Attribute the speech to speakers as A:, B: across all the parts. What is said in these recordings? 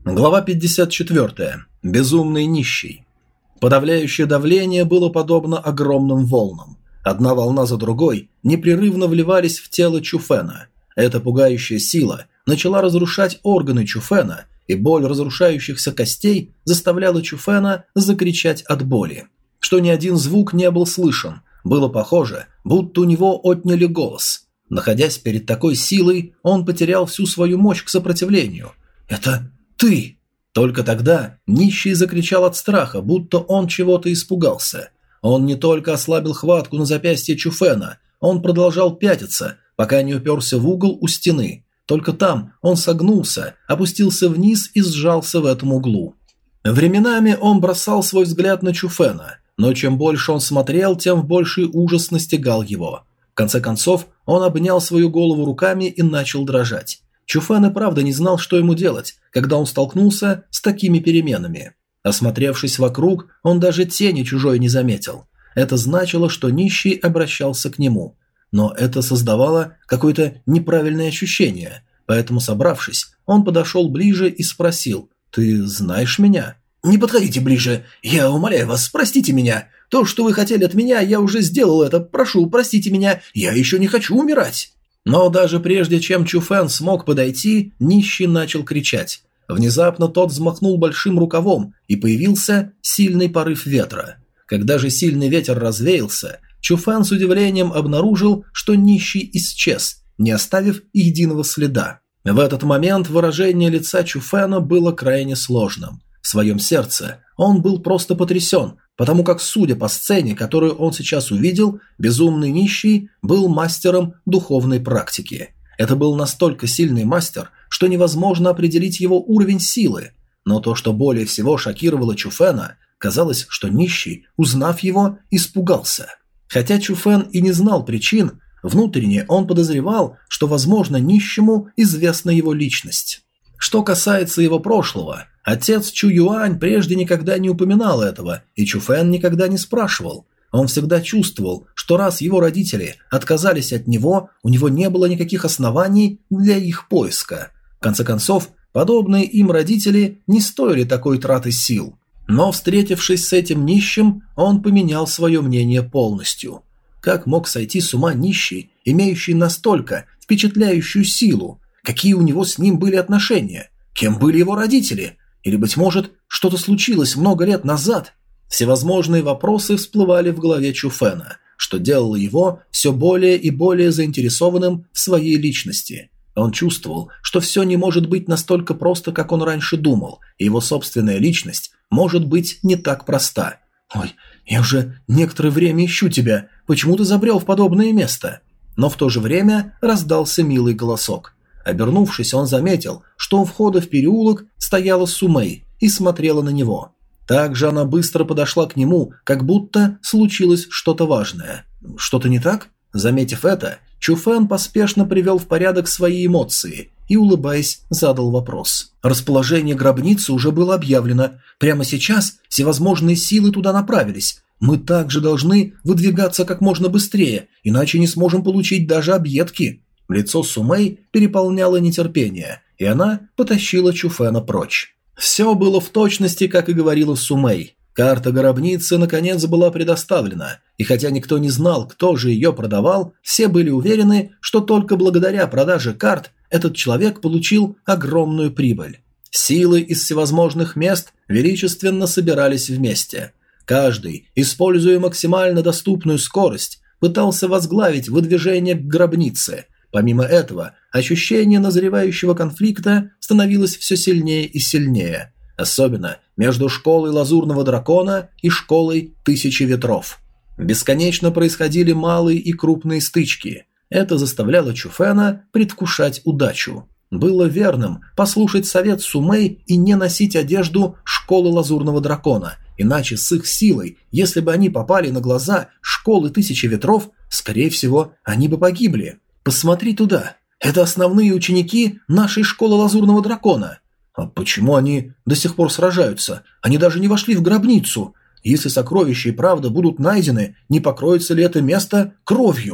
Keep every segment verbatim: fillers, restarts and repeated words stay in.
A: Глава пятьдесят четыре. Безумный нищий. Подавляющее давление было подобно огромным волнам. Одна волна за другой непрерывно вливались в тело Чуфена. Эта пугающая сила начала разрушать органы Чуфена, и боль разрушающихся костей заставляла Чуфена закричать от боли. Что ни один звук не был слышен, было похоже, будто у него отняли голос. Находясь перед такой силой, он потерял всю свою мощь к сопротивлению. «Это ты!» Только тогда нищий закричал от страха, будто он чего-то испугался. Он не только ослабил хватку на запястье Чуфена, он продолжал пятиться, пока не уперся в угол у стены. Только там он согнулся, опустился вниз и сжался в этом углу. Временами он бросал свой взгляд на Чуфена, но чем больше он смотрел, тем в больший ужас настигал его. В конце концов, он обнял свою голову руками и начал дрожать. Чуфен и правда не знал, что ему делать, когда он столкнулся с такими переменами. Осмотревшись вокруг, он даже тени чужой не заметил. Это значило, что нищий обращался к нему. Но это создавало какое-то неправильное ощущение. Поэтому, собравшись, он подошел ближе и спросил: «Ты знаешь меня?» «Не подходите ближе. Я умоляю вас, простите меня. То, что вы хотели от меня, я уже сделал это. Прошу, простите меня. Я еще не хочу умирать». Но даже прежде чем Чуфен смог подойти, нищий начал кричать. Внезапно тот взмахнул большим рукавом, и появился сильный порыв ветра. Когда же сильный ветер развеялся, Чуфен с удивлением обнаружил, что нищий исчез, не оставив единого следа. В этот момент выражение лица Чуфена было крайне сложным. В своем сердце он был просто потрясен, потому как, судя по сцене, которую он сейчас увидел, безумный нищий был мастером духовной практики. Это был настолько сильный мастер, что невозможно определить его уровень силы. Но то, что более всего шокировало Чуфена, казалось, что нищий, узнав его, испугался. Хотя Чуфен и не знал причин, внутренне он подозревал, что, возможно, нищему известна его личность. Что касается его прошлого, отец Чу Юань прежде никогда не упоминал этого, и Чуфен никогда не спрашивал. Он всегда чувствовал, что раз его родители отказались от него, у него не было никаких оснований для их поиска. В конце концов, подобные им родители не стоили такой траты сил. Но, встретившись с этим нищим, он поменял свое мнение полностью. Как мог сойти с ума нищий, имеющий настолько впечатляющую силу? Какие у него с ним были отношения? Кем были его родители? Или, быть может, что-то случилось много лет назад? Всевозможные вопросы всплывали в голове Чуфена, что делало его все более и более заинтересованным в своей личности. Он чувствовал, что все не может быть настолько просто, как он раньше думал, и его собственная личность может быть не так проста. «Ой, я уже некоторое время ищу тебя. Почему ты забрел в подобное место?» Но в то же время раздался милый голосок. Обернувшись, он заметил, что у входа в переулок стояла Сумэй и смотрела на него. Также она быстро подошла к нему, как будто случилось что-то важное. «Что-то не так?» Заметив это, Чуфен поспешно привел в порядок свои эмоции и, улыбаясь, задал вопрос. «Расположение гробницы уже было объявлено. Прямо сейчас всевозможные силы туда направились. Мы также должны выдвигаться как можно быстрее, иначе не сможем получить даже объедки». Лицо Сумэй переполняло нетерпение, и она потащила Чуфена прочь. Все было в точности, как и говорила Сумэй. Карта гробницы наконец была предоставлена, и хотя никто не знал, кто же ее продавал, все были уверены, что только благодаря продаже карт этот человек получил огромную прибыль. Силы из всевозможных мест величественно собирались вместе. Каждый, используя максимально доступную скорость, пытался возглавить выдвижение к гробнице. Помимо этого, ощущение назревающего конфликта становилось все сильнее и сильнее, особенно между школой Лазурного Дракона и школой Тысячи Ветров. Бесконечно происходили малые и крупные стычки. Это заставляло Чуфена предвкушать удачу. Было верным послушать совет Сумэй и не носить одежду школы Лазурного Дракона, иначе с их силой, если бы они попали на глаза школы Тысячи Ветров, скорее всего, они бы погибли. «Посмотри туда. Это основные ученики нашей школы Лазурного Дракона». «А почему они до сих пор сражаются? Они даже не вошли в гробницу. Если сокровища и правда будут найдены, не покроется ли это место кровью?»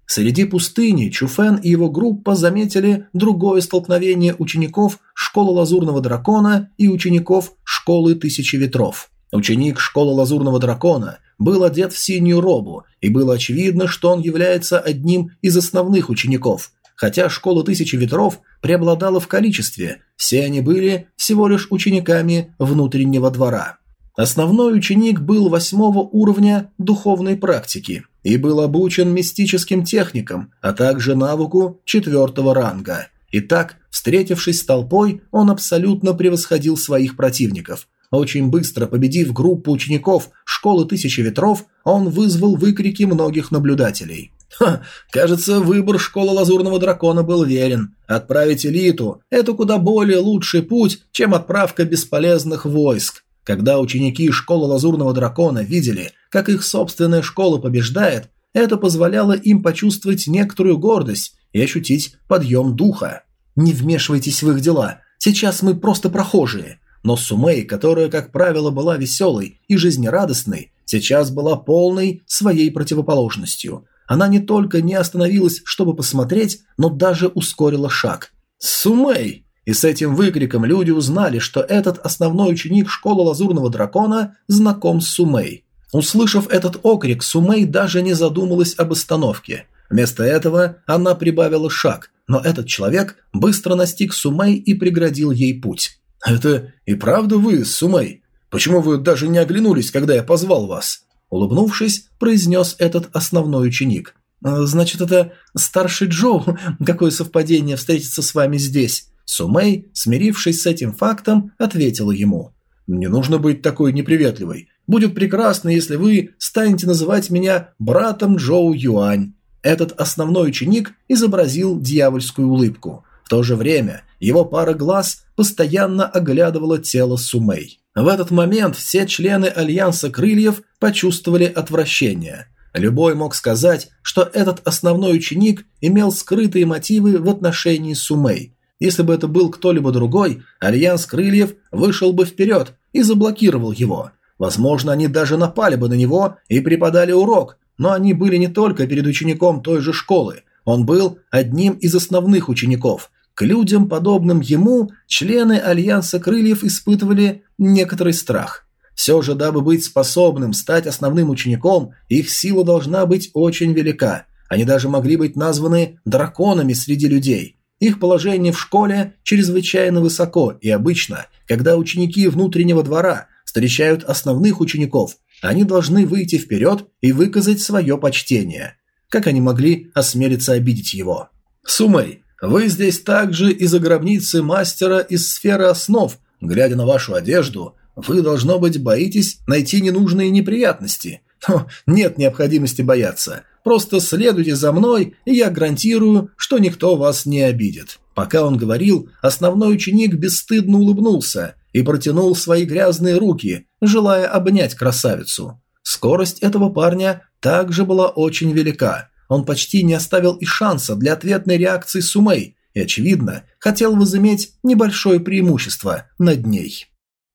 A: Среди пустыни Чуфэн и его группа заметили другое столкновение учеников школы Лазурного Дракона и учеников школы Тысячи Ветров. Ученик школы Лазурного Дракона был одет в синюю робу, и было очевидно, что он является одним из основных учеников. Хотя школа Тысячи Ветров преобладала в количестве, все они были всего лишь учениками внутреннего двора. Основной ученик был восьмого уровня духовной практики и был обучен мистическим техникам, а также навыку четвертого ранга. Итак, встретившись с толпой, он абсолютно превосходил своих противников. Очень быстро победив группу учеников школы Тысячи Ветров, он вызвал выкрики многих наблюдателей. Ха, кажется, выбор школы Лазурного Дракона был верен. Отправить элиту – это куда более лучший путь, чем отправка бесполезных войск. Когда ученики школы Лазурного Дракона видели, как их собственная школа побеждает, это позволяло им почувствовать некоторую гордость и ощутить подъем духа. Не вмешивайтесь в их дела, сейчас мы просто прохожие. Но Сумэй, которая, как правило, была веселой и жизнерадостной, сейчас была полной своей противоположностью. Она не только не остановилась, чтобы посмотреть, но даже ускорила шаг. «Сумэй!» И с этим выкриком люди узнали, что этот основной ученик школы Лазурного Дракона знаком с Сумэй. Услышав этот окрик, Сумэй даже не задумалась об остановке. Вместо этого она прибавила шаг, но этот человек быстро настиг Сумэй и преградил ей путь. «Это и правда вы, Сумэй? Почему вы даже не оглянулись, когда я позвал вас?» Улыбнувшись, произнес этот основной ученик. «Значит, это старший Джоу? Какое совпадение встретиться с вами здесь?» Сумэй, смирившись с этим фактом, ответила ему. «Не нужно быть такой неприветливой. Будет прекрасно, если вы станете называть меня братом Джоу Юань». Этот основной ученик изобразил дьявольскую улыбку. В то же время его пара глаз постоянно оглядывала тело Сумэй. В этот момент все члены Альянса Крыльев почувствовали отвращение. Любой мог сказать, что этот основной ученик имел скрытые мотивы в отношении Сумэй. Если бы это был кто-либо другой, Альянс Крыльев вышел бы вперед и заблокировал его. Возможно, они даже напали бы на него и преподали урок, но они были не только перед учеником той же школы. Он был одним из основных учеников. К людям, подобным ему, члены Альянса Крыльев испытывали некоторый страх. Все же, дабы быть способным стать основным учеником, их сила должна быть очень велика. Они даже могли быть названы драконами среди людей. Их положение в школе чрезвычайно высоко, и обычно, когда ученики внутреннего двора встречают основных учеников, они должны выйти вперед и выказать свое почтение. Как они могли осмелиться обидеть его? «Сумэй, вы здесь также из-за гробницы мастера из сферы основ. Глядя на вашу одежду, вы, должно быть, боитесь найти ненужные неприятности. О, нет необходимости бояться. Просто следуйте за мной, и я гарантирую, что никто вас не обидит». Пока он говорил, основной ученик бесстыдно улыбнулся и протянул свои грязные руки, желая обнять красавицу. Скорость этого парня также была очень велика. Он почти не оставил и шанса для ответной реакции Сумэй и, очевидно, хотел возыметь небольшое преимущество над ней.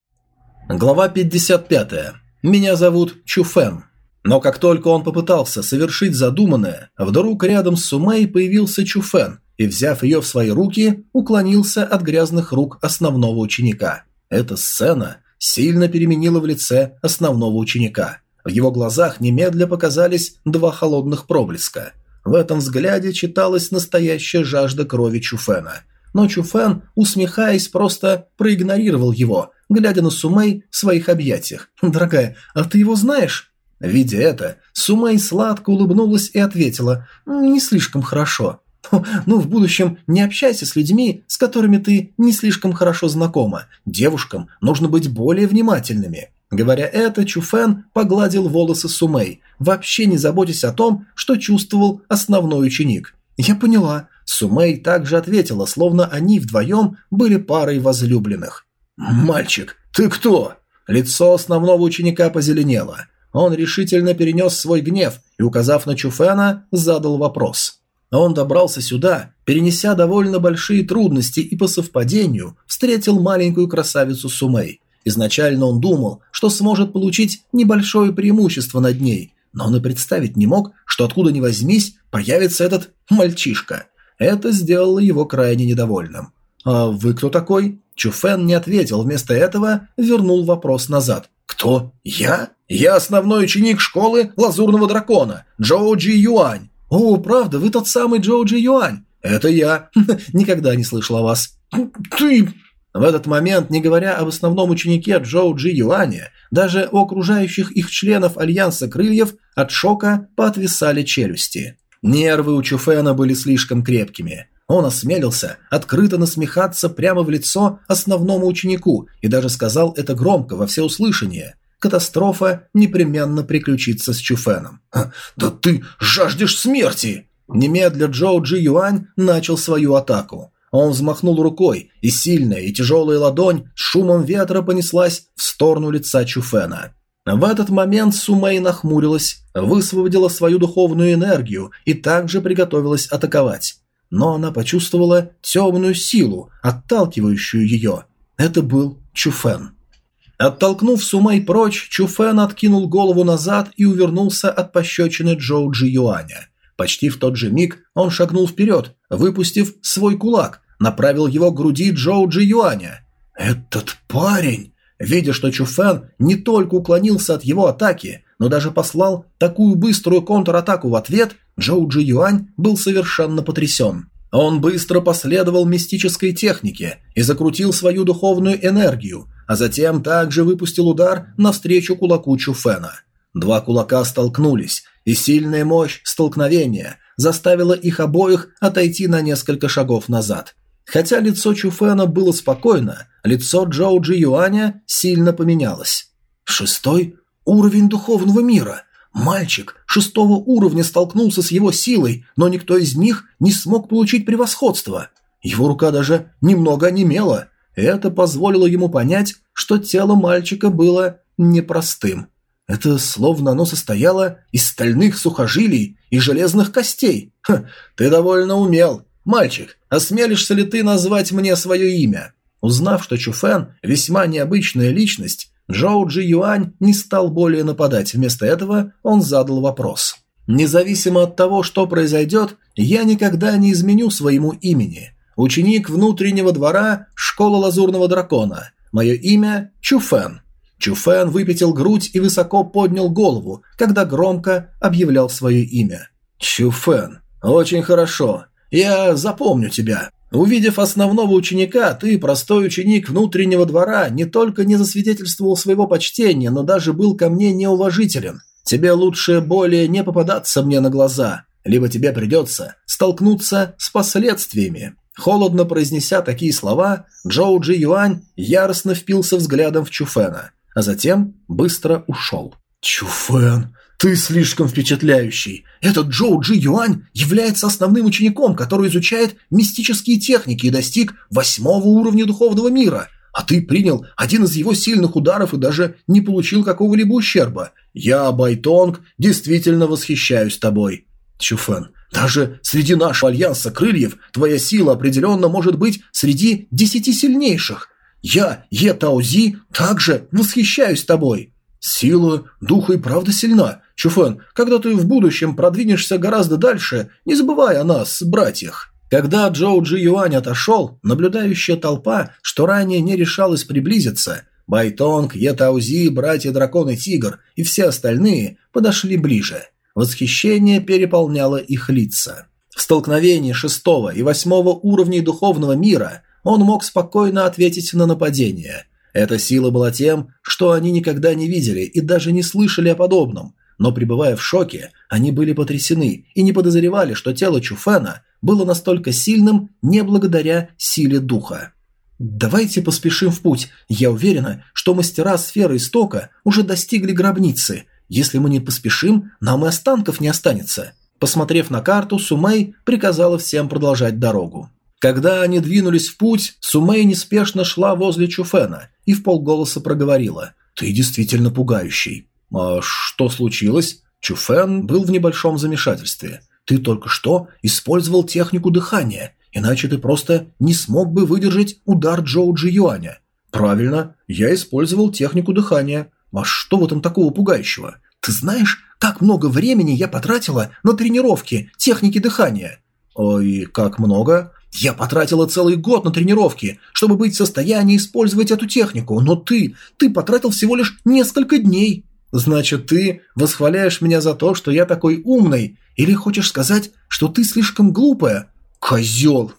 A: Глава пятьдесят пять. Меня зовут Чуфэн. Но как только он попытался совершить задуманное, вдруг рядом с Сумэй появился Чуфэн и, взяв ее в свои руки, уклонился от грязных рук основного ученика. Эта сцена сильно переменила в лице основного ученика. В его глазах немедля показались два холодных проблеска. В этом взгляде читалась настоящая жажда крови Чуфэна. Но Чуфэн, усмехаясь, просто проигнорировал его, глядя на Сумэй в своих объятиях. «Дорогая, а ты его знаешь?» Видя это, Сумэй сладко улыбнулась и ответила: «Не слишком хорошо». «Ну, в будущем не общайся с людьми, с которыми ты не слишком хорошо знакома. Девушкам нужно быть более внимательными». Говоря это, Чуфэн погладил волосы Сумэй, вообще не заботясь о том, что чувствовал основной ученик. «Я поняла». Сумэй также ответила, словно они вдвоем были парой возлюбленных. «Мальчик, ты кто?» Лицо основного ученика позеленело. Он решительно перенес свой гнев и, указав на Чуфэна, задал вопрос. Он добрался сюда, перенеся довольно большие трудности, и по совпадению встретил маленькую красавицу Сумэй. Изначально он думал, что сможет получить небольшое преимущество над ней, но он и представить не мог, что откуда ни возьмись появится этот мальчишка. Это сделало его крайне недовольным. «А вы кто такой?» Чуфэн не ответил, вместо этого вернул вопрос назад. «Кто? Я? Я основной ученик школы Лазурного Дракона, Джоу Джи Юань». «О, правда, вы тот самый Джоу Джи Юань?» «Это я. Никогда не слышал о вас». «Ты...» В этот момент, не говоря об основном ученике Джоу Джи Юане, даже у окружающих их членов Альянса Крыльев от шока поотвисали челюсти. Нервы у Чуфэна были слишком крепкими. Он осмелился открыто насмехаться прямо в лицо основному ученику и даже сказал это громко во всеуслышание. Катастрофа непременно приключится с Чуфэном. «Да ты жаждешь смерти!» Немедля Джоу Джи Юань начал свою атаку. Он взмахнул рукой, и сильная и тяжелая ладонь с шумом ветра понеслась в сторону лица Чуфэна. В этот момент Сумэй нахмурилась, высвободила свою духовную энергию и также приготовилась атаковать. Но она почувствовала темную силу, отталкивающую ее. Это был Чуфэн. Оттолкнув Сумэй прочь, Чуфэн откинул голову назад и увернулся от пощечины Джоу Джи Юаня. Почти в тот же миг он шагнул вперед, выпустив свой кулак, направил его к груди Джоу Джи Юаня. Этот парень, видя, что Чуфэн не только уклонился от его атаки, но даже послал такую быструю контратаку в ответ, Джоу Джи Юань был совершенно потрясен. Он быстро последовал мистической технике и закрутил свою духовную энергию, а затем также выпустил удар навстречу кулаку Чуфэна. Два кулака столкнулись, и сильная мощь столкновения заставила их обоих отойти на несколько шагов назад. Хотя лицо Чуфэна было спокойно, лицо Джоу Джи Юаня сильно поменялось. Шестой уровень духовного мира. Мальчик шестого уровня столкнулся с его силой, но никто из них не смог получить превосходство. Его рука даже немного онемела. Это позволило ему понять, что тело мальчика было непростым. Это словно оно состояло из стальных сухожилий и железных костей. Ха, ты довольно умел. Мальчик, осмелишься ли ты назвать мне свое имя? Узнав, что Чуфэн весьма необычная личность, Джоу Джи Юань не стал более нападать, вместо этого он задал вопрос. «Независимо от того, что произойдет, я никогда не изменю своему имени. Ученик внутреннего двора школы Лазурного Дракона. Мое имя Чуфэн». Чуфэн выпятил грудь и высоко поднял голову, когда громко объявлял свое имя. «Чуфэн, очень хорошо. Я запомню тебя. Увидев основного ученика, ты, простой ученик внутреннего двора, не только не засвидетельствовал своего почтения, но даже был ко мне неуважителен. Тебе лучше более не попадаться мне на глаза, либо тебе придется столкнуться с последствиями». Холодно произнеся такие слова, Джоу Джи Юань яростно впился взглядом в Чуфэна, а затем быстро ушел. «Чуфэн, ты слишком впечатляющий. Этот Джоу Джи Юань является основным учеником, который изучает мистические техники и достиг восьмого уровня духовного мира. А ты принял один из его сильных ударов и даже не получил какого-либо ущерба. Я, Байтонг, действительно восхищаюсь тобой. Чуфэн, даже среди нашего альянса крыльев твоя сила определенно может быть среди десяти сильнейших. Я, Е Таози, также восхищаюсь тобой. Сила духа и правда сильна. Чуфэн, когда ты в будущем продвинешься гораздо дальше, не забывай о нас, братьях». Когда Джоу Джи Юань отошел, наблюдающая толпа, что ранее не решалась приблизиться, Байтонг, Е Таози, братья-дракон и тигр и все остальные подошли ближе. Восхищение переполняло их лица. В столкновении шестого и восьмого уровней духовного мира он мог спокойно ответить на нападение. Эта сила была тем, что они никогда не видели и даже не слышали о подобном, но, пребывая в шоке, они были потрясены и не подозревали, что тело Чуфэна было настолько сильным не благодаря силе духа. «Давайте поспешим в путь. Я уверена, что мастера сферы истока уже достигли гробницы. Если мы не поспешим, нам и останков не останется». Посмотрев на карту, Сумэй приказала всем продолжать дорогу. Когда они двинулись в путь, Сумэй неспешно шла возле Чуфэна и вполголоса проговорила: «Ты действительно пугающий». «А что случилось?» Чуфэн был в небольшом замешательстве. «Ты только что использовал технику дыхания, иначе ты просто не смог бы выдержать удар Джоу Джи Юаня». «Правильно, я использовал технику дыхания. А что в этом такого пугающего?» Ты знаешь, как много времени я потратила на тренировки техники дыхания? Ой, как много? Я потратила целый год на тренировки, чтобы быть в состоянии использовать эту технику, но ты, ты потратил всего лишь несколько дней. Значит, ты восхваляешь меня за то, что я такой умный, или хочешь сказать, что ты слишком глупая? Козел!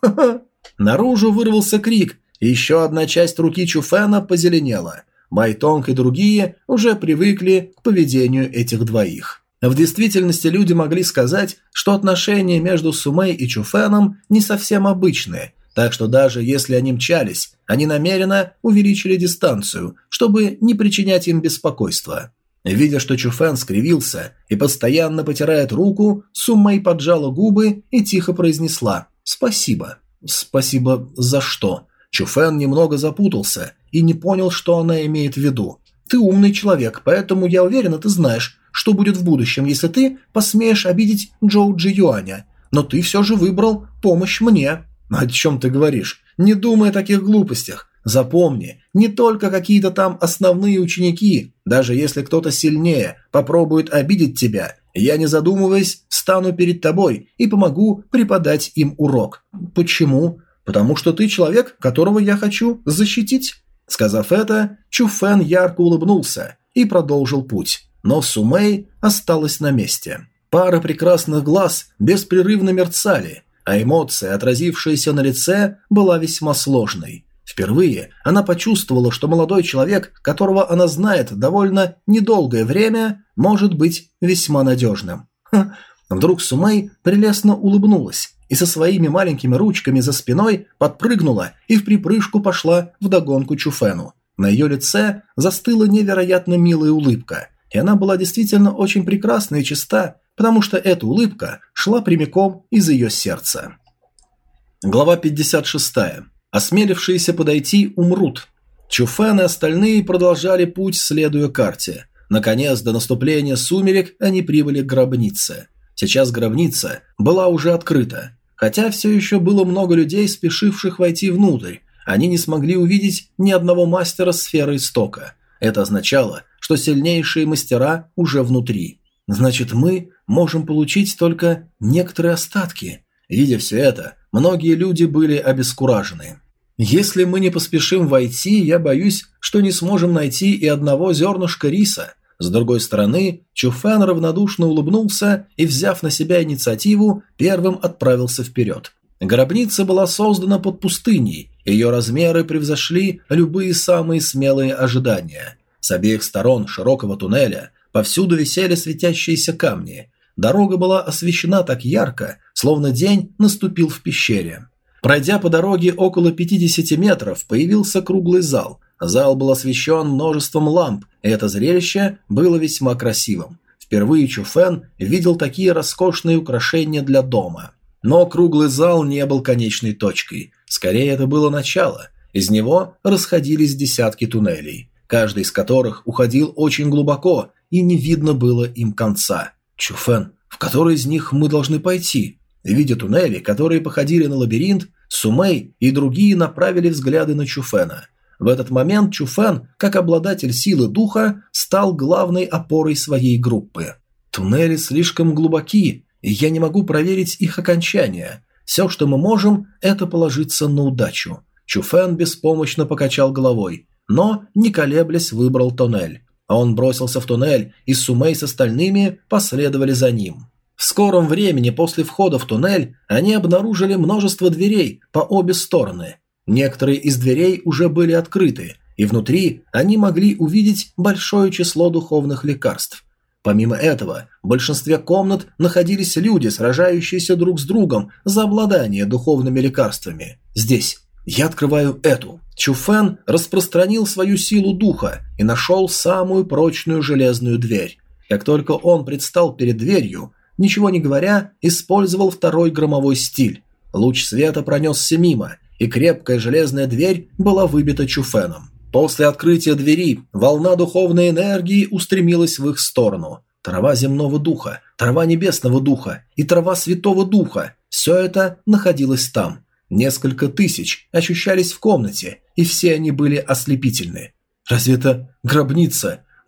A: Наружу вырвался крик, и еще одна часть руки Чуфена позеленела. Байтонг и другие уже привыкли к поведению этих двоих. В действительности люди могли сказать, что отношения между Сумэй и Чуфеном не совсем обычные, так что даже если они мчались, они намеренно увеличили дистанцию, чтобы не причинять им беспокойства. Видя, что Чуфен скривился и постоянно потирает руку, Сумэй поджала губы и тихо произнесла «Спасибо». «Спасибо за что?» Чуфен немного запутался и не понял, что она имеет в виду. «Ты умный человек, поэтому я уверена, ты знаешь, что будет в будущем, если ты посмеешь обидеть Джоу Джи Юаня. Но ты все же выбрал помощь мне». «О чем ты говоришь? Не думай о таких глупостях. Запомни, не только какие-то там основные ученики, даже если кто-то сильнее попробует обидеть тебя, я, не задумываясь, встану перед тобой и помогу преподать им урок». «Почему?» «Потому что ты человек, которого я хочу защитить». Сказав это, Чуфен ярко улыбнулся и продолжил путь. Но Сумэй осталась на месте. Пара прекрасных глаз беспрерывно мерцали, а эмоция, отразившаяся на лице, была весьма сложной. Впервые она почувствовала, что молодой человек, которого она знает довольно недолгое время, может быть весьма надежным. Ха. Вдруг Сумэй прелестно улыбнулась и со своими маленькими ручками за спиной подпрыгнула и в припрыжку пошла вдогонку Чуфену. На ее лице застыла невероятно милая улыбка, и она была действительно очень прекрасна и чиста, потому что эта улыбка шла прямиком из ее сердца. Глава пятьдесят шесть. Осмелившиеся подойти умрут. Чуфен и остальные продолжали путь, следуя карте. Наконец, до наступления сумерек они прибыли к гробнице. Сейчас гробница была уже открыта. Хотя все еще было много людей, спешивших войти внутрь, они не смогли увидеть ни одного мастера сферы истока. Это означало, что сильнейшие мастера уже внутри. Значит, мы можем получить только некоторые остатки. Видя все это, многие люди были обескуражены. Если мы не поспешим войти, я боюсь, что не сможем найти и одного зернышка риса. С другой стороны, Чуфен равнодушно улыбнулся и, взяв на себя инициативу, первым отправился вперед. Гробница была создана под пустыней, ее размеры превзошли любые самые смелые ожидания. С обеих сторон широкого туннеля повсюду висели светящиеся камни. Дорога была освещена так ярко, словно день наступил в пещере. Пройдя по дороге около пятидесяти метров, появился круглый зал. Зал был освещен множеством ламп, и это зрелище было весьма красивым. Впервые Чуфен видел такие роскошные украшения для дома. Но круглый зал не был конечной точкой. Скорее, это было начало. Из него расходились десятки туннелей, каждый из которых уходил очень глубоко, и не видно было им конца. «Чуфен, в который из них мы должны пойти?» Видя туннели, которые походили на лабиринт, Сумэй и другие направили взгляды на Чуфена. В этот момент Чуфен, как обладатель силы духа, стал главной опорой своей группы. «Туннели слишком глубоки, и я не могу проверить их окончание. Все, что мы можем, это положиться на удачу». Чуфен беспомощно покачал головой, но, не колеблясь, выбрал туннель. А он бросился в туннель, и Сумэй с остальными последовали за ним. В скором времени после входа в туннель они обнаружили множество дверей по обе стороны. Некоторые из дверей уже были открыты, и внутри они могли увидеть большое число духовных лекарств. Помимо этого, в большинстве комнат находились люди, сражающиеся друг с другом за обладание духовными лекарствами. Здесь я открываю эту. Чуфен распространил свою силу духа и нашел самую прочную железную дверь. Как только он предстал перед дверью, ничего не говоря, использовал второй громовой стиль. Луч света пронесся мимо, и крепкая железная дверь была выбита Чуфеном. После открытия двери волна духовной энергии устремилась в их сторону. Трава земного духа, трава небесного духа и трава святого духа – все это находилось там. Несколько тысяч ощущались в комнате, и все они были ослепительны. «Разве это гробница?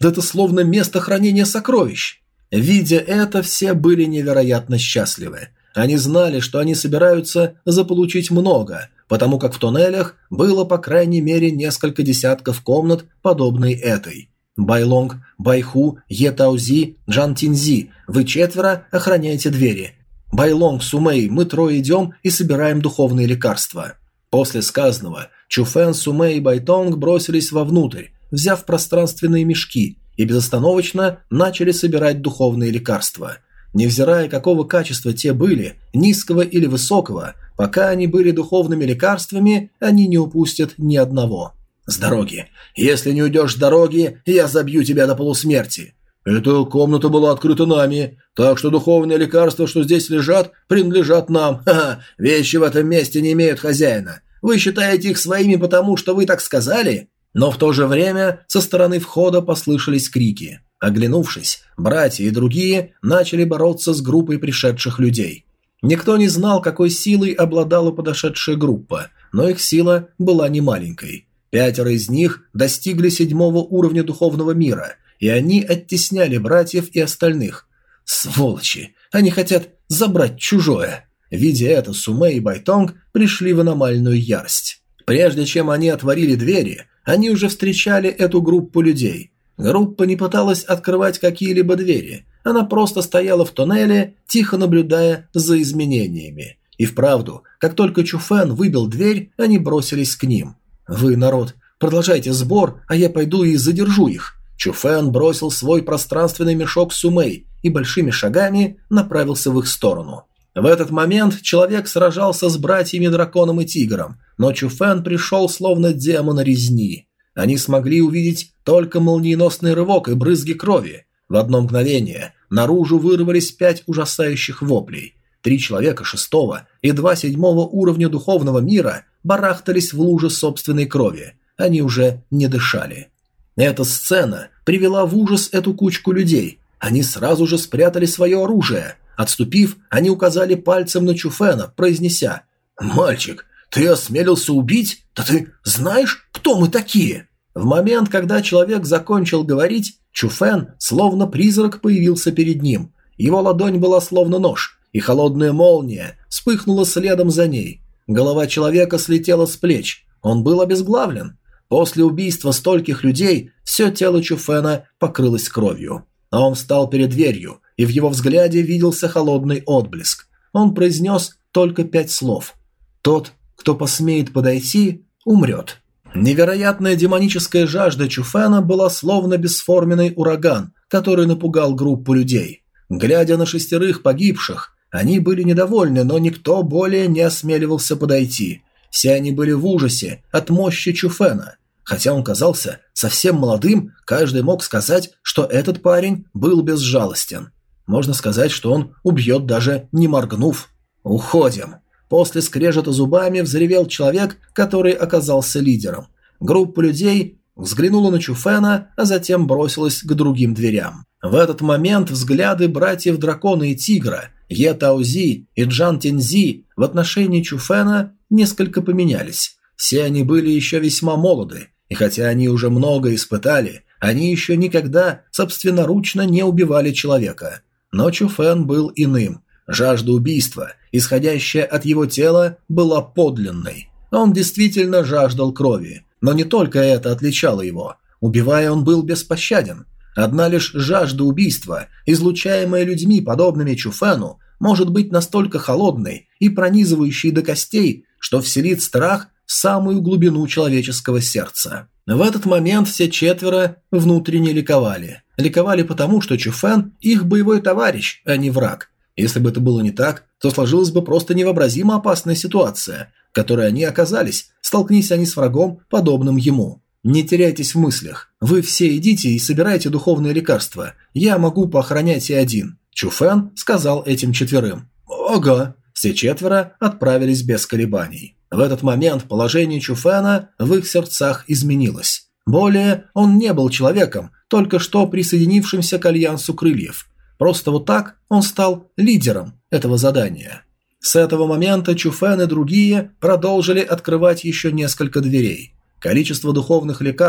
A: Да это словно место хранения сокровищ. Видя это, все были невероятно счастливы. Они знали, что они собираются заполучить много, потому как в туннелях было по крайней мере несколько десятков комнат, подобной этой. Байлонг, Байху, Етаузи, Джан Тинзи, вы четверо охраняете двери. Байлонг, Сумэй, мы трое идем и собираем духовные лекарства. После сказанного Чуфэн, Сумэй и Байтонг бросились вовнутрь, взяв пространственные мешки, и безостановочно начали собирать духовные лекарства. Невзирая, какого качества те были, низкого или высокого, пока они были духовными лекарствами, они не упустят ни одного. «С дороги! Если не уйдешь с дороги, я забью тебя до полусмерти!» «Эта комната была открыта нами, так что духовные лекарства, что здесь лежат, принадлежат нам. Ха-ха, вещи в этом месте не имеют хозяина. Вы считаете их своими потому, что вы так сказали?» Но в то же время со стороны входа послышались крики. Оглянувшись, братья и другие начали бороться с группой пришедших людей. Никто не знал, какой силой обладала подошедшая группа, но их сила была немаленькой. Пятеро из них достигли седьмого уровня духовного мира, и они оттесняли братьев и остальных. Сволочи! Они хотят забрать чужое! Видя это, Сумэй и Байтонг пришли в аномальную ярость. Прежде чем они отворили двери, они уже встречали эту группу людей. Группа не пыталась открывать какие-либо двери, она просто стояла в туннеле, тихо наблюдая за изменениями. И вправду, как только Чуфэн выбил дверь, они бросились к ним. «Вы, народ, продолжайте сбор, а я пойду и задержу их». Чуфэн бросил свой пространственный мешок Сумэй и большими шагами направился в их сторону. В этот момент человек сражался с братьями-драконом и тигром, но Чуфэн пришел словно демон резни. Они смогли увидеть только молниеносный рывок и брызги крови. В одно мгновение наружу вырвались пять ужасающих воплей. Три человека шестого и два седьмого уровня духовного мира барахтались в луже собственной крови. Они уже не дышали. Эта сцена привела в ужас эту кучку людей. Они сразу же спрятали свое оружие. Отступив, они указали пальцем на Чуфэна, произнеся: «Мальчик, ты осмелился убить? Да ты знаешь, кто мы такие?» В момент, когда человек закончил говорить, Чуфэн, словно призрак, появился перед ним. Его ладонь была словно нож, и холодная молния вспыхнула следом за ней. Голова человека слетела с плеч, он был обезглавлен. После убийства стольких людей все тело Чуфэна покрылось кровью. А он встал перед дверью, и в его взгляде виделся холодный отблеск. Он произнес только пять слов. «Тот, кто посмеет подойти, умрет». Невероятная демоническая жажда Чуфэна была словно бесформенный ураган, который напугал группу людей. Глядя на шестерых погибших, они были недовольны, но никто более не осмеливался подойти. Все они были в ужасе от мощи Чуфэна. Хотя он казался совсем молодым, каждый мог сказать, что этот парень был безжалостен. Можно сказать, что он убьет даже не моргнув. «Уходим!» После скрежета зубами взревел человек, который оказался лидером. Группа людей взглянула на Чуфэна, а затем бросилась к другим дверям. В этот момент взгляды братьев Дракона и Тигра, Е Таози и Джан Тинзи в отношении Чуфэна несколько поменялись. Все они были еще весьма молоды, и хотя они уже много испытали, они еще никогда собственноручно не убивали человека. Но Чуфэн был иным. Жажда убийства, исходящая от его тела, была подлинной. Он действительно жаждал крови, но не только это отличало его. Убивая, он был беспощаден. Одна лишь жажда убийства, излучаемая людьми, подобными Чуфэну, может быть настолько холодной и пронизывающей до костей, что вселит страх в самую глубину человеческого сердца. В этот момент все четверо внутренне ликовали. Ликовали потому, что Чуфэн – их боевой товарищ, а не враг. Если бы это было не так, то сложилась бы просто невообразимо опасная ситуация, в которой они оказались, столкнись они с врагом, подобным ему. Не теряйтесь в мыслях. Вы все идите и собирайте духовные лекарства. Я могу поохранять и один. Чуфэн сказал этим четверым. Ага. Все четверо отправились без колебаний. В этот момент положение Чуфэна в их сердцах изменилось. Более он не был человеком, только что присоединившимся к Альянсу Крыльев. Просто вот так он стал лидером этого задания. С этого момента Чуфэн и другие продолжили открывать еще несколько дверей. Количество духовных лекарств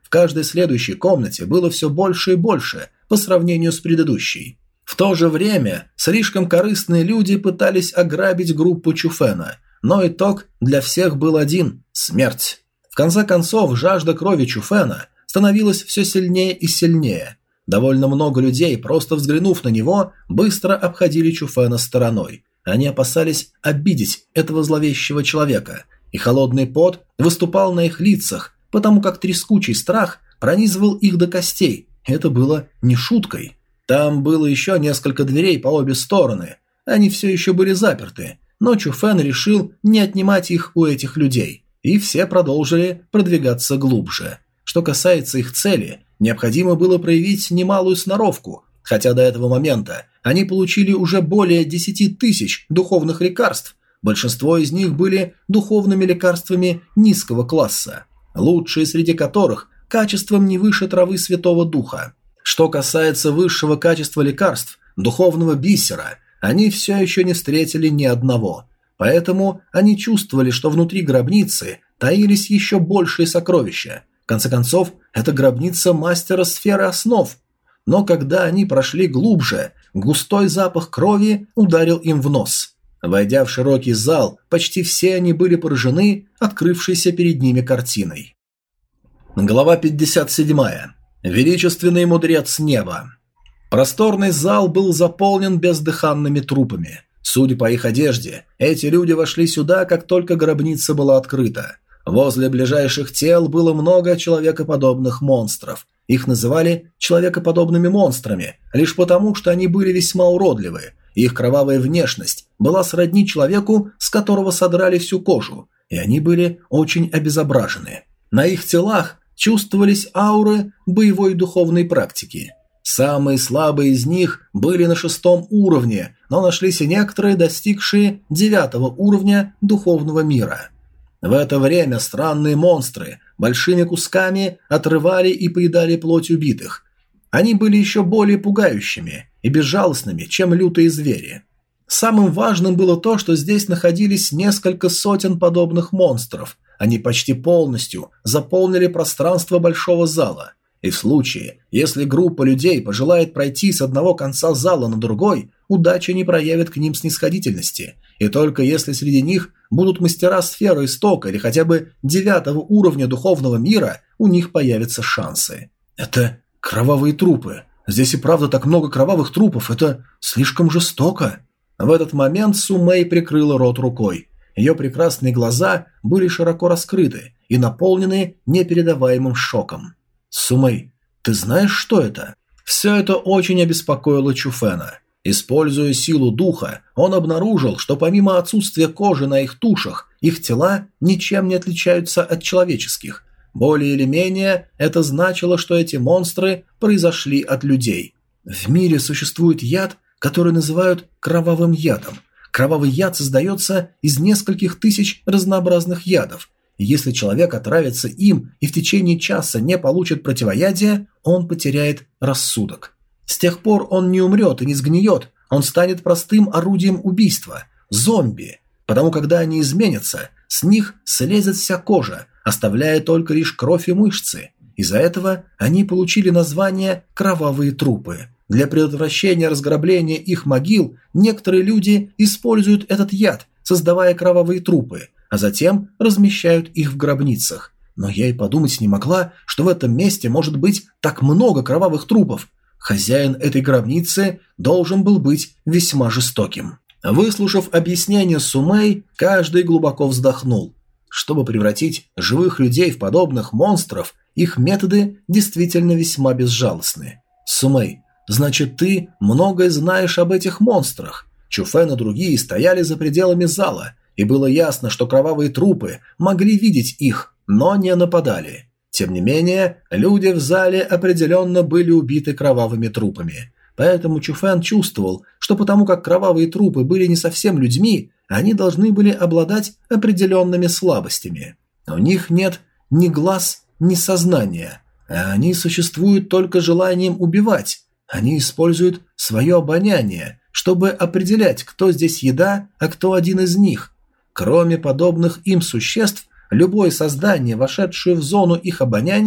A: в каждой следующей комнате было все больше и больше по сравнению с предыдущей. В то же время слишком корыстные люди пытались ограбить группу Чуфена, но итог для всех был один – смерть. В конце концов, жажда крови Чуфена становилась все сильнее и сильнее. Довольно много людей, просто взглянув на него, быстро обходили Чуфена стороной. Они опасались обидеть этого зловещего человека, и холодный пот выступал на их лицах, потому как трескучий страх пронизывал их до костей. Это было не шуткой. Там было еще несколько дверей по обе стороны. Они все еще были заперты, но Чуфен решил не отнимать их у этих людей, и все продолжили продвигаться глубже. Что касается их цели, необходимо было проявить немалую сноровку, хотя до этого момента они получили уже более десяти тысяч духовных лекарств. Большинство из них были духовными лекарствами низкого класса, лучшие среди которых качеством не выше травы Святого Духа. Что касается высшего качества лекарств, духовного бисера, они все еще не встретили ни одного. Поэтому они чувствовали, что внутри гробницы таились еще большие сокровища. В конце концов, это гробница мастера сферы основ. Но когда они прошли глубже, густой запах крови ударил им в нос. Войдя в широкий зал, почти все они были поражены открывшейся перед ними картиной. Глава пятьдесят семь. Величественный мудрец неба. Просторный зал был заполнен бездыханными трупами. Судя по их одежде, эти люди вошли сюда, как только гробница была открыта. Возле ближайших тел было много человекоподобных монстров. Их называли человекоподобными монстрами, лишь потому, что они были весьма уродливы. Их кровавая внешность была сродни человеку, с которого содрали всю кожу, и они были очень обезображены. На их телах чувствовались ауры боевой духовной практики. Самые слабые из них были на шестом уровне, но нашлись и некоторые, достигшие девятого уровня духовного мира. В это время странные монстры большими кусками отрывали и поедали плоть убитых. Они были еще более пугающими и безжалостными, чем лютые звери. Самым важным было то, что здесь находились несколько сотен подобных монстров. Они почти полностью заполнили пространство большого зала. И в случае, если группа людей пожелает пройти с одного конца зала на другой, удача не проявит к ним снисходительности. И только если среди них будут мастера сферы истока или хотя бы девятого уровня духовного мира, у них появятся шансы. Это кровавые трупы. Здесь и правда так много кровавых трупов. Это слишком жестоко. В этот момент Сумэй прикрыла рот рукой. Ее прекрасные глаза были широко раскрыты и наполнены непередаваемым шоком. «Сумэй, ты знаешь, что это?» Все это очень обеспокоило Чуфена. Используя силу духа, он обнаружил, что помимо отсутствия кожи на их тушах, их тела ничем не отличаются от человеческих. Более или менее, это значило, что эти монстры произошли от людей. В мире существует яд, который называют кровавым ядом. Кровавый яд создается из нескольких тысяч разнообразных ядов. И если человек отравится им и в течение часа не получит противоядия, он потеряет рассудок. С тех пор он не умрет и не сгниет, он станет простым орудием убийства – зомби. Потому когда они изменятся, с них слезет вся кожа, оставляя только лишь кровь и мышцы. Из-за этого они получили название «кровавые трупы». Для предотвращения разграбления их могил некоторые люди используют этот яд, создавая кровавые трупы, а затем размещают их в гробницах. Но я и подумать не могла, что в этом месте может быть так много кровавых трупов. Хозяин этой гробницы должен был быть весьма жестоким. Выслушав объяснение Сумэй, каждый глубоко вздохнул. Чтобы превратить живых людей в подобных монстров, их методы действительно весьма безжалостны. Сумэй, значит, ты многое знаешь об этих монстрах. Чуфен и другие стояли за пределами зала, и было ясно, что кровавые трупы могли видеть их, но не нападали. Тем не менее, люди в зале определенно были убиты кровавыми трупами. Поэтому Чуфен чувствовал, что потому как кровавые трупы были не совсем людьми, они должны были обладать определенными слабостями. У них нет ни глаз, ни сознания, а они существуют только желанием убивать. Они используют свое обоняние, чтобы определять, кто здесь еда, а кто один из них. Кроме подобных им существ, любое создание, вошедшее в зону их обоняния,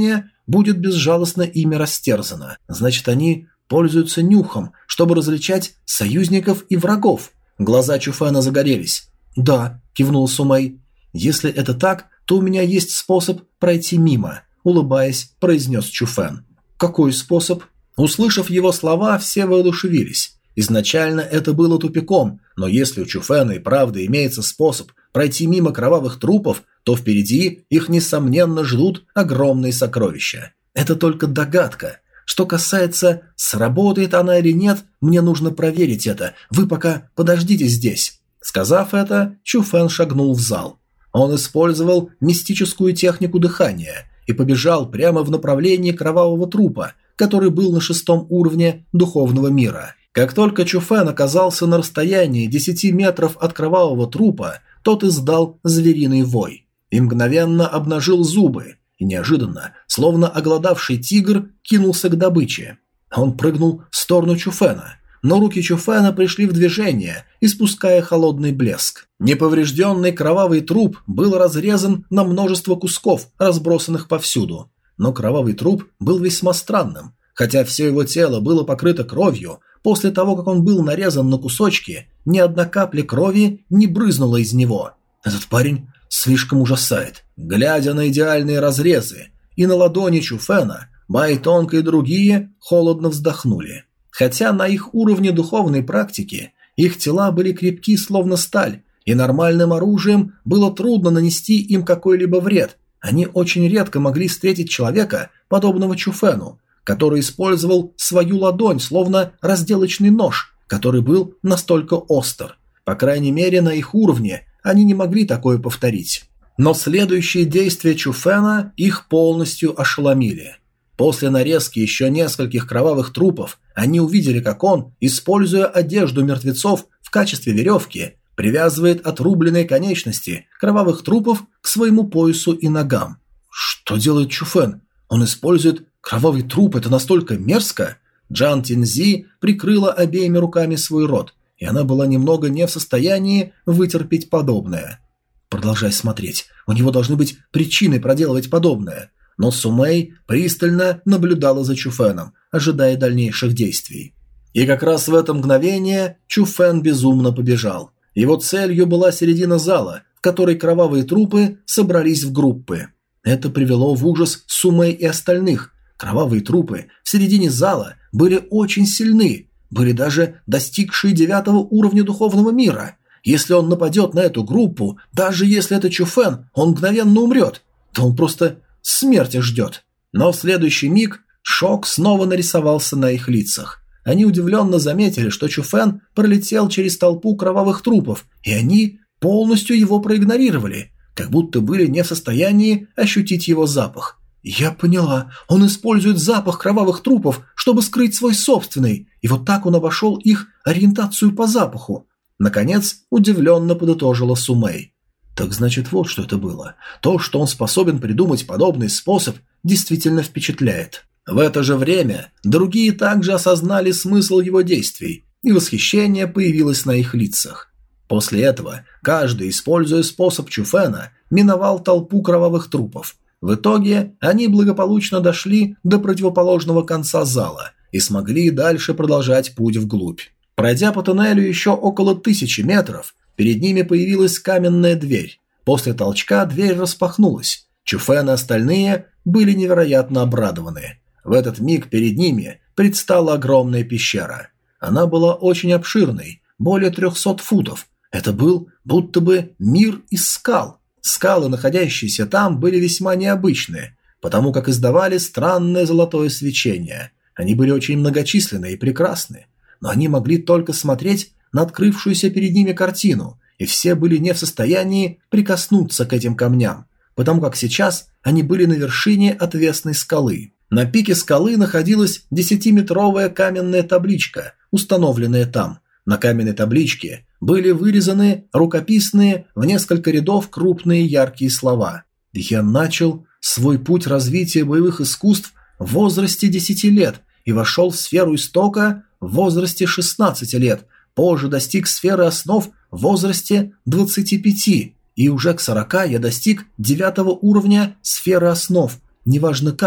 A: будет безжалостно ими растерзано. Значит, они пользуются нюхом, чтобы различать союзников и врагов. Глаза Чуфена загорелись. «Да», – кивнул Сумэй. «Если это так, то у меня есть способ пройти мимо», – улыбаясь, произнес Чуфен. «Какой способ?» Услышав его слова, все воодушевились. Изначально это было тупиком, но если у Чуфена и правда имеется способ пройти мимо кровавых трупов, то впереди их, несомненно, ждут огромные сокровища. Это только догадка. Что касается, сработает она или нет, мне нужно проверить это. Вы пока подождите здесь. Сказав это, Чуфен шагнул в зал. Он использовал мистическую технику дыхания и побежал прямо в направлении кровавого трупа, который был на шестом уровне духовного мира. Как только Чуфен оказался на расстоянии десяти метров от кровавого трупа, тот издал звериный вой и мгновенно обнажил зубы, и неожиданно, словно оголодавший тигр, кинулся к добыче. Он прыгнул в сторону Чуфена, но руки Чуфена пришли в движение, испуская холодный блеск. Неповрежденный кровавый труп был разрезан на множество кусков, разбросанных повсюду. Но кровавый труп был весьма странным. Хотя все его тело было покрыто кровью, после того, как он был нарезан на кусочки, ни одна капля крови не брызнула из него. Этот парень слишком ужасает. Глядя на идеальные разрезы и на ладони Чуфена, Байтонг и другие холодно вздохнули. Хотя на их уровне духовной практики их тела были крепки, словно сталь, и нормальным оружием было трудно нанести им какой-либо вред. Они очень редко могли встретить человека, подобного Чуфену, который использовал свою ладонь, словно разделочный нож, который был настолько остр. По крайней мере, на их уровне они не могли такое повторить. Но следующие действия Чуфена их полностью ошеломили. После нарезки еще нескольких кровавых трупов они увидели, как он, используя одежду мертвецов в качестве веревки, привязывает отрубленные конечности кровавых трупов к своему поясу и ногам. Что делает Чуфен? Он использует кровавый труп, это настолько мерзко? Джан Тинзи прикрыла обеими руками свой рот, и она была немного не в состоянии вытерпеть подобное. Продолжай смотреть, у него должны быть причины проделывать подобное. Но Сумэй пристально наблюдала за Чуфеном, ожидая дальнейших действий. И как раз в это мгновение Чуфен безумно побежал. Его целью была середина зала, в которой кровавые трупы собрались в группы. Это привело в ужас Сумэй и остальных. Кровавые трупы в середине зала были очень сильны, были даже достигшие девятого уровня духовного мира. Если он нападет на эту группу, даже если это Чуфен, он мгновенно умрет. Да он просто смерти ждет. Но в следующий миг шок снова нарисовался на их лицах. Они удивленно заметили, что Чуфен пролетел через толпу кровавых трупов, и они полностью его проигнорировали, как будто были не в состоянии ощутить его запах. «Я поняла, он использует запах кровавых трупов, чтобы скрыть свой собственный, и вот так он обошел их ориентацию по запаху», наконец удивленно подытожила Сумэй. Так значит, вот что это было. То, что он способен придумать подобный способ, действительно впечатляет. В это же время другие также осознали смысл его действий, и восхищение появилось на их лицах. После этого каждый, используя способ Чуфена, миновал толпу кровавых трупов. В итоге они благополучно дошли до противоположного конца зала и смогли дальше продолжать путь вглубь. Пройдя по туннелю еще около тысячи метров, перед ними появилась каменная дверь. После толчка дверь распахнулась. Чуфен и остальные были невероятно обрадованы. В этот миг перед ними предстала огромная пещера. Она была очень обширной, более трехсот футов. Это был будто бы мир из скал. Скалы, находящиеся там, были весьма необычные, потому как издавали странное золотое свечение. Они были очень многочисленны и прекрасны, но они могли только смотреть на открывшуюся перед ними картину, и все были не в состоянии прикоснуться к этим камням, потому как сейчас они были на вершине отвесной скалы. На пике скалы находилась десятиметровая каменная табличка, установленная там. На каменной табличке были вырезаны рукописные в несколько рядов крупные яркие слова. «Я начал свой путь развития боевых искусств в возрасте десяти лет и вошел в сферу истока в возрасте шестнадцати лет, позже достиг сферы основ в возрасте двадцати пяти, и уже к сорока я достиг девятого уровня сферы основ. Неважно как,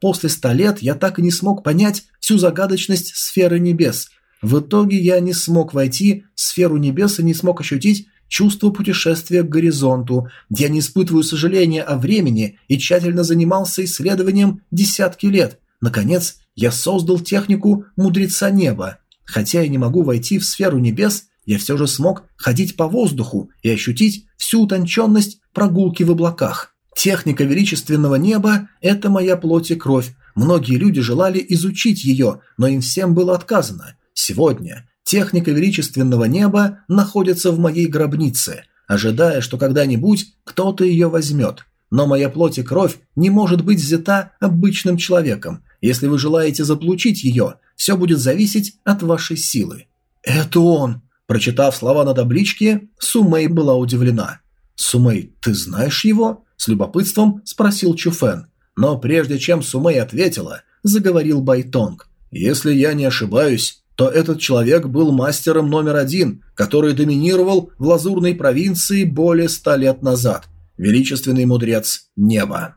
A: после ста лет я так и не смог понять всю загадочность сферы небес. В итоге я не смог войти в сферу небес и не смог ощутить чувство путешествия к горизонту. Я не испытываю сожаления о времени и тщательно занимался исследованием десятки лет. Наконец, я создал технику мудреца неба. Хотя я не могу войти в сферу небес, я все же смог ходить по воздуху и ощутить всю утонченность прогулки в облаках. Техника величественного неба – это моя плоть и кровь. Многие люди желали изучить ее, но им всем было отказано. Сегодня техника величественного неба находится в моей гробнице, ожидая, что когда-нибудь кто-то ее возьмет. Но моя плоть и кровь не может быть взята обычным человеком. Если вы желаете заполучить ее, все будет зависеть от вашей силы. «Это он!» Прочитав слова на табличке, Сумэй была удивлена. «Сумэй, ты знаешь его?» – с любопытством спросил Чуфэн. Но прежде чем Сумэй ответила, заговорил Байтонг. «Если я не ошибаюсь, то этот человек был мастером номер один, который доминировал в Лазурной провинции более ста лет назад. Величественный мудрец неба».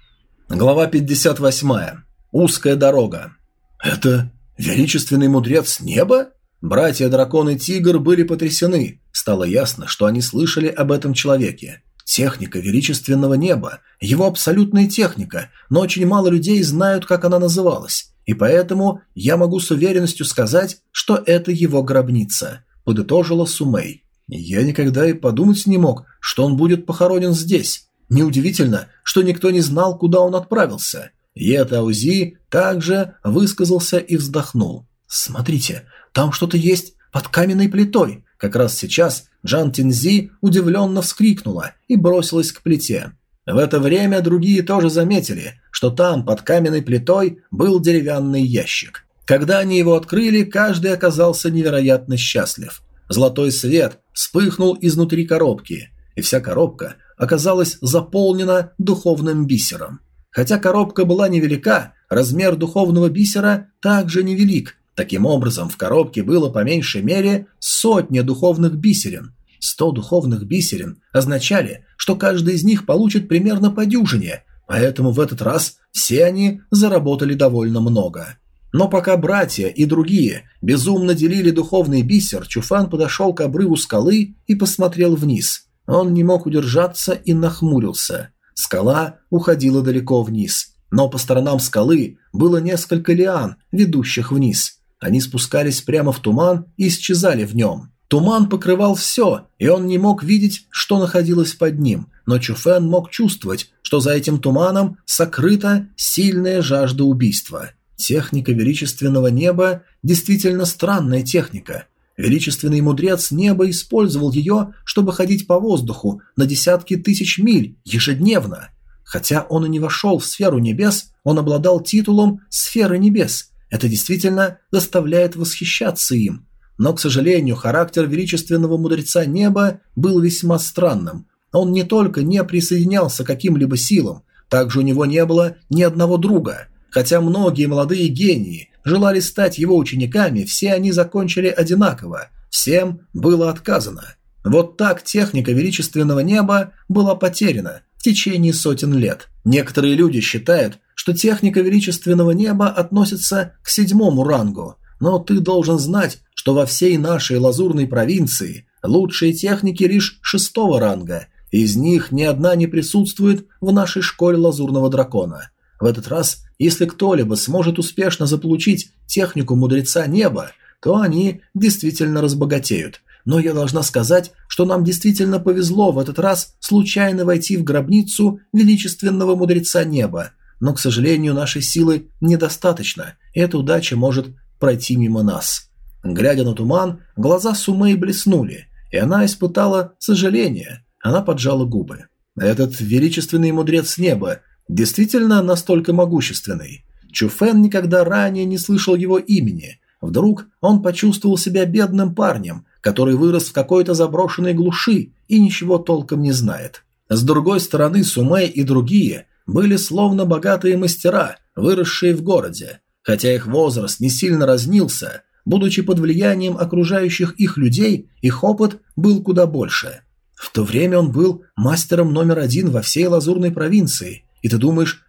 A: Глава пятьдесят восемь. Узкая дорога. «Это величественный мудрец неба?» Братья-дракон и тигр были потрясены. Стало ясно, что они слышали об этом человеке. Техника величественного неба, его абсолютная техника, но очень мало людей знают, как она называлась. И поэтому я могу с уверенностью сказать, что это его гробница, подытожила Сумэй. Я никогда и подумать не мог, что он будет похоронен здесь. Неудивительно, что никто не знал, куда он отправился. Е Таози также высказался и вздохнул. «Смотрите, там что-то есть под каменной плитой». Как раз сейчас Джан Тинзи удивленно вскрикнула и бросилась к плите. В это время другие тоже заметили, что там под каменной плитой был деревянный ящик. Когда они его открыли, каждый оказался невероятно счастлив. Золотой свет вспыхнул изнутри коробки, и вся коробка оказалась заполнена духовным бисером. Хотя коробка была невелика, размер духовного бисера также невелик. Таким образом, в коробке было по меньшей мере сотня духовных бисерин. Сто духовных бисерин означали, что каждый из них получит примерно по дюжине, поэтому в этот раз все они заработали довольно много. Но пока братья и другие безумно делили духовный бисер, Чуфэн подошел к обрыву скалы и посмотрел вниз. Он не мог удержаться и нахмурился. Скала уходила далеко вниз, но по сторонам скалы было несколько лиан, ведущих вниз. Они спускались прямо в туман и исчезали в нем. Туман покрывал все, и он не мог видеть, что находилось под ним, но Чуфэн мог чувствовать, что за этим туманом сокрыта сильная жажда убийства. Техника величественного неба действительно странная техника. Величественный мудрец неба использовал ее, чтобы ходить по воздуху на десятки тысяч миль ежедневно. Хотя он и не вошел в сферу небес, он обладал титулом «Сферы небес». Это действительно заставляет восхищаться им. Но, к сожалению, характер величественного мудреца неба был весьма странным. Он не только не присоединялся к каким-либо силам, также у него не было ни одного друга. Хотя многие молодые гении желали стать его учениками, все они закончили одинаково, всем было отказано. Вот так техника величественного неба была потеряна в течение сотен лет. Некоторые люди считают, что техника величественного неба относится к седьмому рангу, но ты должен знать, что во всей нашей лазурной провинции лучшие техники лишь шестого ранга, и из них ни одна не присутствует в нашей школе лазурного дракона. В этот раз, если кто-либо сможет успешно заполучить технику мудреца неба, то они действительно разбогатеют. Но я должна сказать, что нам действительно повезло в этот раз случайно войти в гробницу величественного мудреца неба. Но, к сожалению, нашей силы недостаточно, и эта удача может пройти мимо нас. Глядя на туман, глаза Сумэй блеснули, и она испытала сожаление. Она поджала губы. Этот величественный мудрец неба действительно настолько могущественный. Чуфэн никогда ранее не слышал его имени. Вдруг он почувствовал себя бедным парнем, который вырос в какой-то заброшенной глуши и ничего толком не знает. С другой стороны, Сумэй и другие были словно богатые мастера, выросшие в городе. Хотя их возраст не сильно разнился, будучи под влиянием окружающих их людей, их опыт был куда больше. В то время он был мастером номер один во всей лазурной провинции. И ты думаешь,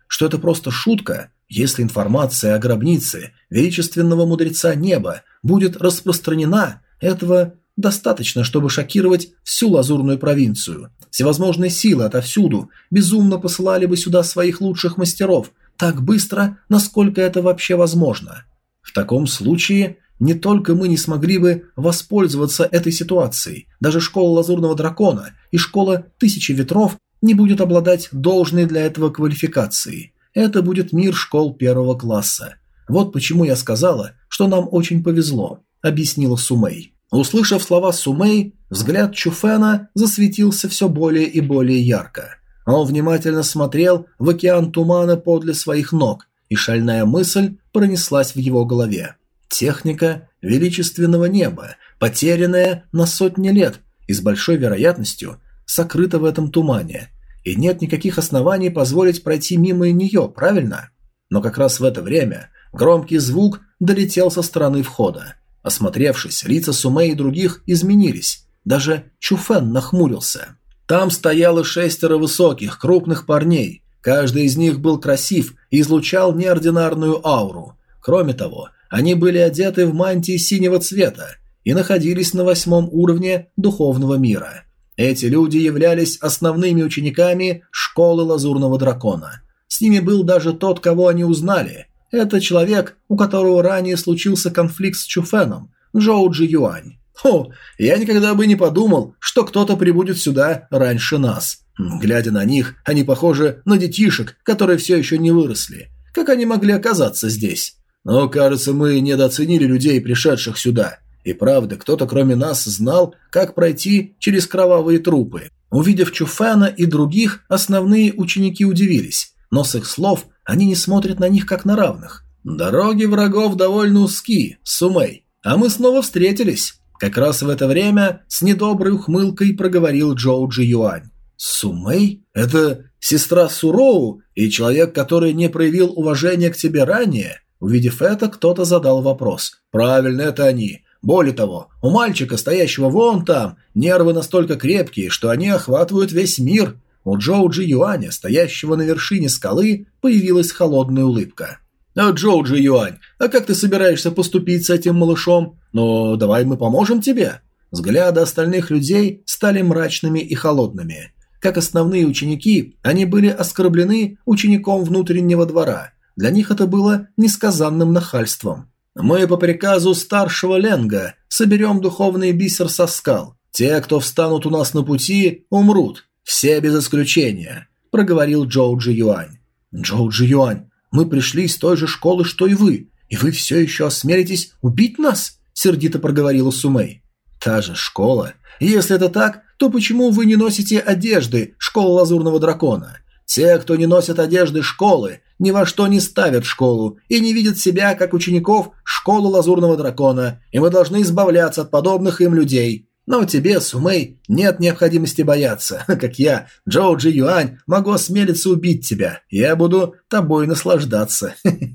A: что это просто шутка? Если информация о гробнице величественного мудреца неба будет распространена, этого достаточно, чтобы шокировать всю лазурную провинцию. Всевозможные силы отовсюду безумно посылали бы сюда своих лучших мастеров, так быстро, насколько это вообще возможно. В таком случае не только мы не смогли бы воспользоваться этой ситуацией, даже школа Лазурного Дракона и школа Тысячи Ветров не будет обладать должной для этого квалификацией. Это будет мир школ первого класса. Вот почему я сказала, что нам очень повезло, объяснила Сумэй. Услышав слова Сумэй, взгляд Чуфена засветился все более и более ярко. Он внимательно смотрел в океан тумана подле своих ног, и шальная мысль пронеслась в его голове. Техника величественного неба, потерянная на сотни лет и с большой вероятностью сокрыта в этом тумане, и нет никаких оснований позволить пройти мимо нее, правильно? Но как раз в это время громкий звук долетел со стороны входа. Осмотревшись, лица Сумэй и других изменились. Даже Чуфен нахмурился. Там стояло шестеро высоких, крупных парней. Каждый из них был красив и излучал неординарную ауру. Кроме того, они были одеты в мантии синего цвета и находились на восьмом уровне духовного мира. Эти люди являлись основными учениками школы Лазурного Дракона. С ними был даже тот, кого они узнали. Это человек, у которого ранее случился конфликт с Чуфеном, Джоуджи Юань. О, я никогда бы не подумал, что кто-то прибудет сюда раньше нас. Глядя на них, они похожи на детишек, которые все еще не выросли. Как они могли оказаться здесь? Но, кажется, мы недооценили людей, пришедших сюда. И правда, кто-то кроме нас знал, как пройти через кровавые трупы. Увидев Чуфена и других, основные ученики удивились. Но с их слов они не смотрят на них как на равных. Дороги врагов довольно узки, Сумэй. А мы снова встретились. Как раз в это время с недоброй ухмылкой проговорил Джоуджи Юань. Сумэй? Это сестра Суроу и человек, который не проявил уважения к тебе ранее? Увидев это, кто-то задал вопрос. Правильно, это они. Более того, у мальчика, стоящего вон там, нервы настолько крепкие, что они охватывают весь мир. У Джоуджи Юаня, стоящего на вершине скалы, появилась холодная улыбка. «А, Джоуджи Юань, а как ты собираешься поступить с этим малышом? Ну, давай мы поможем тебе». Взгляды остальных людей стали мрачными и холодными. Как основные ученики, они были оскорблены учеником внутреннего двора. Для них это было несказанным нахальством. «Мы по приказу старшего Ленга соберем духовный бисер со скал. Те, кто встанут у нас на пути, умрут. Все без исключения», – проговорил Джоуджи Юань. «Джоуджи Юань, мы пришли из той же школы, что и вы, и вы все еще осмелитесь убить нас?» – сердито проговорила Сумэй. «Та же школа? Если это так, то почему вы не носите одежды школы Лазурного Дракона? Те, кто не носят одежды школы, ни во что не ставят школу и не видят себя как учеников школы Лазурного Дракона, и мы должны избавляться от подобных им людей. Но тебе, Сумэй, нет необходимости бояться. Как я, Джоуджи Юань, могу осмелиться убить тебя. Я буду тобой наслаждаться».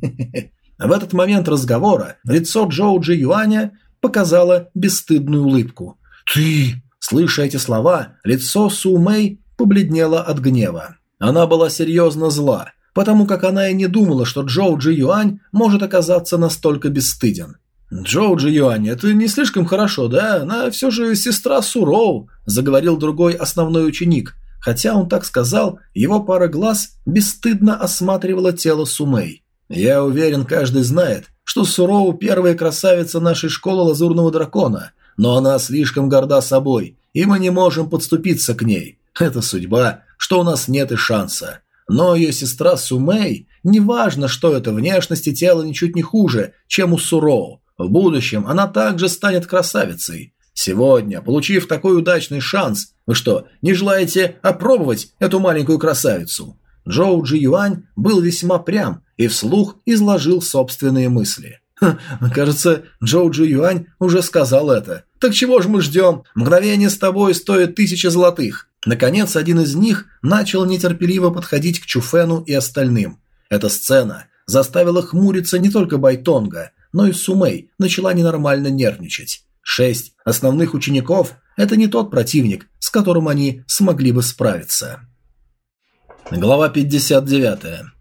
A: В этот момент разговора лицо Джоуджи Юаня показало бесстыдную улыбку. «Ты!» Слыша эти слова, лицо Сумэй побледнело от гнева. Она была серьезно зла, потому как она и не думала, что Джоуджи Юань может оказаться настолько бесстыден. «Джоуджи Юань, это не слишком хорошо, да? Она все же сестра Суроу», – заговорил другой основной ученик. Хотя он так сказал, его пара глаз бесстыдно осматривала тело Сумэй. «Я уверен, каждый знает, что Суроу – первая красавица нашей школы Лазурного Дракона, но она слишком горда собой, и мы не можем подступиться к ней. Это судьба, что у нас нет и шанса. Но ее сестра Сумэй, неважно, что это, внешность и тело ничуть не хуже, чем у Суроу. В будущем она также станет красавицей. Сегодня, получив такой удачный шанс, вы что, не желаете опробовать эту маленькую красавицу?» Джоуджи Юань был весьма прям и вслух изложил собственные мысли. Ха, кажется, Джоуджи Юань уже сказал это. «Так чего же мы ждем? Мгновение с тобой стоит тысячи золотых». Наконец, один из них начал нетерпеливо подходить к Чуфену и остальным. Эта сцена заставила хмуриться не только Байтонга, но и Сумэй начала ненормально нервничать. Шесть основных учеников – это не тот противник, с которым они смогли бы справиться. Глава пятьдесят девять.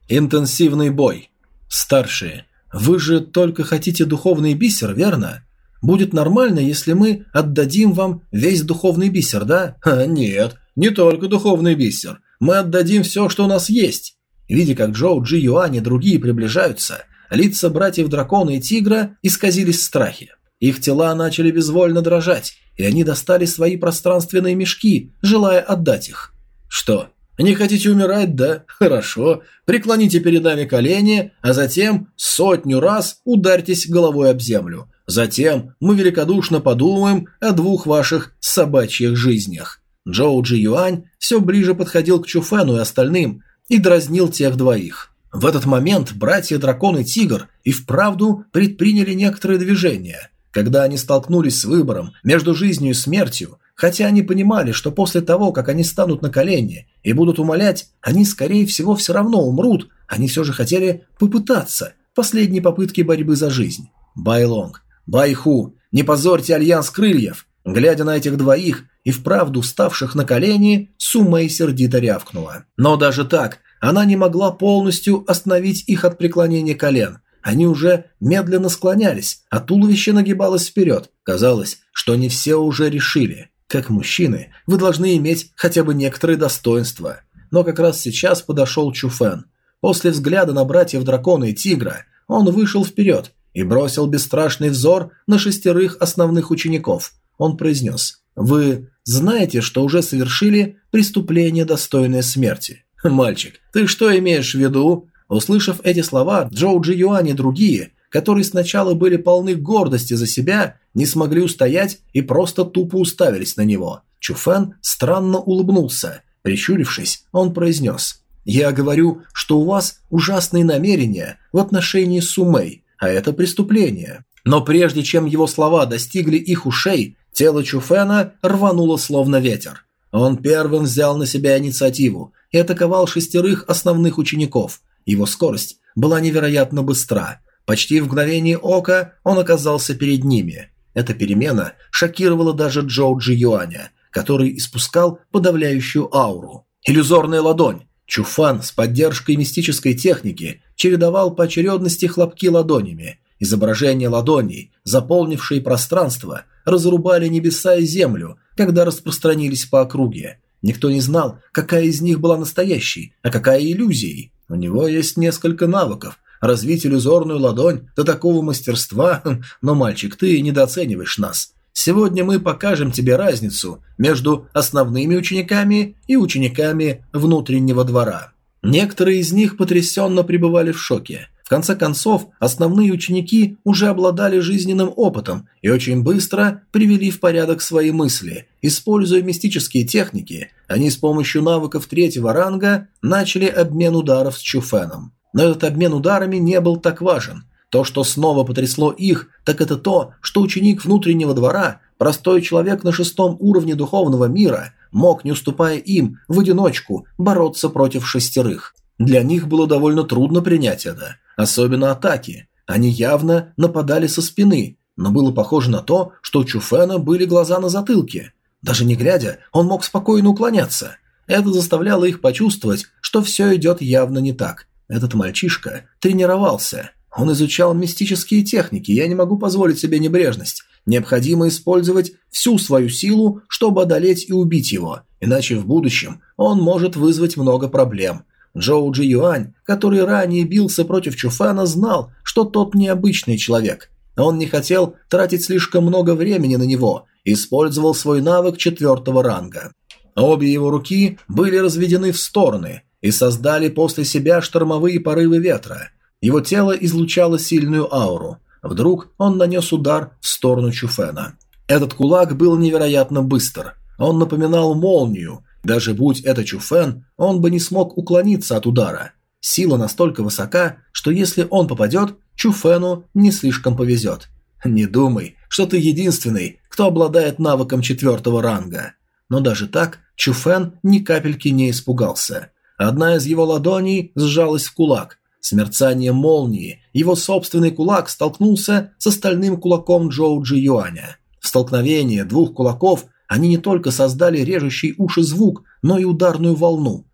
A: Интенсивный бой. Старшие, вы же только хотите духовный бисер, верно? Будет нормально, если мы отдадим вам весь духовный бисер, да? Ха, нет, не только духовный бисер. Мы отдадим все, что у нас есть. Видя, как Джоу Джи Юань и другие приближаются, лица братьев Дракона и Тигра исказились в страхе. Их тела начали безвольно дрожать, и они достали свои пространственные мешки, желая отдать их. Что, не хотите умирать, да? Хорошо. Преклоните перед нами колени, а затем сотню раз ударьтесь головой об землю. Затем мы великодушно подумаем о двух ваших собачьих жизнях. Джоу Джи Юань все ближе подходил к Чу Фэну и остальным и дразнил тех двоих. В этот момент братья Дракон и Тигр и вправду предприняли некоторые движения. Когда они столкнулись с выбором между жизнью и смертью, хотя они понимали, что после того, как они станут на колени и будут умолять, они, скорее всего, все равно умрут, они все же хотели попытаться последней попытки борьбы за жизнь. Байлонг, Байху, не позорьте альянс крыльев. Глядя на этих двоих и вправду вставших на колени, Сумэй сердито рявкнула. Но даже так, она не могла полностью остановить их от преклонения колен. Они уже медленно склонялись, а туловище нагибалось вперед. Казалось, что они все уже решили. Как мужчины, вы должны иметь хотя бы некоторые достоинства. Но как раз сейчас подошел Чу Фэн. После взгляда на братьев Дракона и Тигра, он вышел вперед и бросил бесстрашный взор на шестерых основных учеников. Он произнес: «Вы знаете, что уже совершили преступление, достойное смерти?» «Мальчик, ты что имеешь в виду?» Услышав эти слова, Джоу Джи Юань и другие, которые сначала были полны гордости за себя, не смогли устоять и просто тупо уставились на него. Чу Фэн странно улыбнулся. Прищурившись, он произнес: «Я говорю, что у вас ужасные намерения в отношении Сумэй, а это преступление». Но прежде чем его слова достигли их ушей, тело Чу Фэна рвануло словно ветер. Он первым взял на себя инициативу и атаковал шестерых основных учеников. Его скорость была невероятно быстра. Почти в мгновение ока он оказался перед ними. Эта перемена шокировала даже Джоу Джи Юаня, который испускал подавляющую ауру. Иллюзорная ладонь. Чу Фэн с поддержкой мистической техники чередовал по очередности хлопки ладонями. Изображения ладоней, заполнившие пространство, разрубали небеса и землю, когда распространились по округе. Никто не знал, какая из них была настоящей, а какая иллюзией. У него есть несколько навыков. Развить иллюзорную ладонь до такого мастерства, но, мальчик, ты недооцениваешь нас. Сегодня мы покажем тебе разницу между основными учениками и учениками внутреннего двора. Некоторые из них потрясенно пребывали в шоке. В конце концов, основные ученики уже обладали жизненным опытом и очень быстро привели в порядок свои мысли. Используя мистические техники, они с помощью навыков третьего ранга начали обмен ударов с Чу Фэном. Но этот обмен ударами не был так важен. То, что снова потрясло их, так это то, что ученик внутреннего двора, простой человек на шестом уровне духовного мира, мог, не уступая им, в одиночку бороться против шестерых. Для них было довольно трудно принять это. Особенно атаки. Они явно нападали со спины, но было похоже на то, что у Чу Фэна были глаза на затылке. Даже не глядя, он мог спокойно уклоняться. Это заставляло их почувствовать, что все идет явно не так. Этот мальчишка тренировался. Он изучал мистические техники, я не могу позволить себе небрежность. Необходимо использовать всю свою силу, чтобы одолеть и убить его, иначе в будущем он может вызвать много проблем. Джоу Джи Юань, который ранее бился против Чу Фэна, знал, что тот необычный человек. Он не хотел тратить слишком много времени на него и использовал свой навык четвертого ранга. Обе его руки были разведены в стороны и создали после себя штормовые порывы ветра. Его тело излучало сильную ауру. Вдруг он нанес удар в сторону Чу Фэна. Этот кулак был невероятно быстр. Он напоминал молнию. Даже будь это Чу Фэн, он бы не смог уклониться от удара. Сила настолько высока, что если он попадет, Чу Фэну не слишком повезет. Не думай, что ты единственный, кто обладает навыком четвертого ранга. Но даже так Чу Фэн ни капельки не испугался. Одна из его ладоней сжалась в кулак. С мерцанием молнии его собственный кулак столкнулся с остальным кулаком Джоу Джи Юаня. В столкновении двух кулаков они не только создали режущий уши звук, но и ударную волну.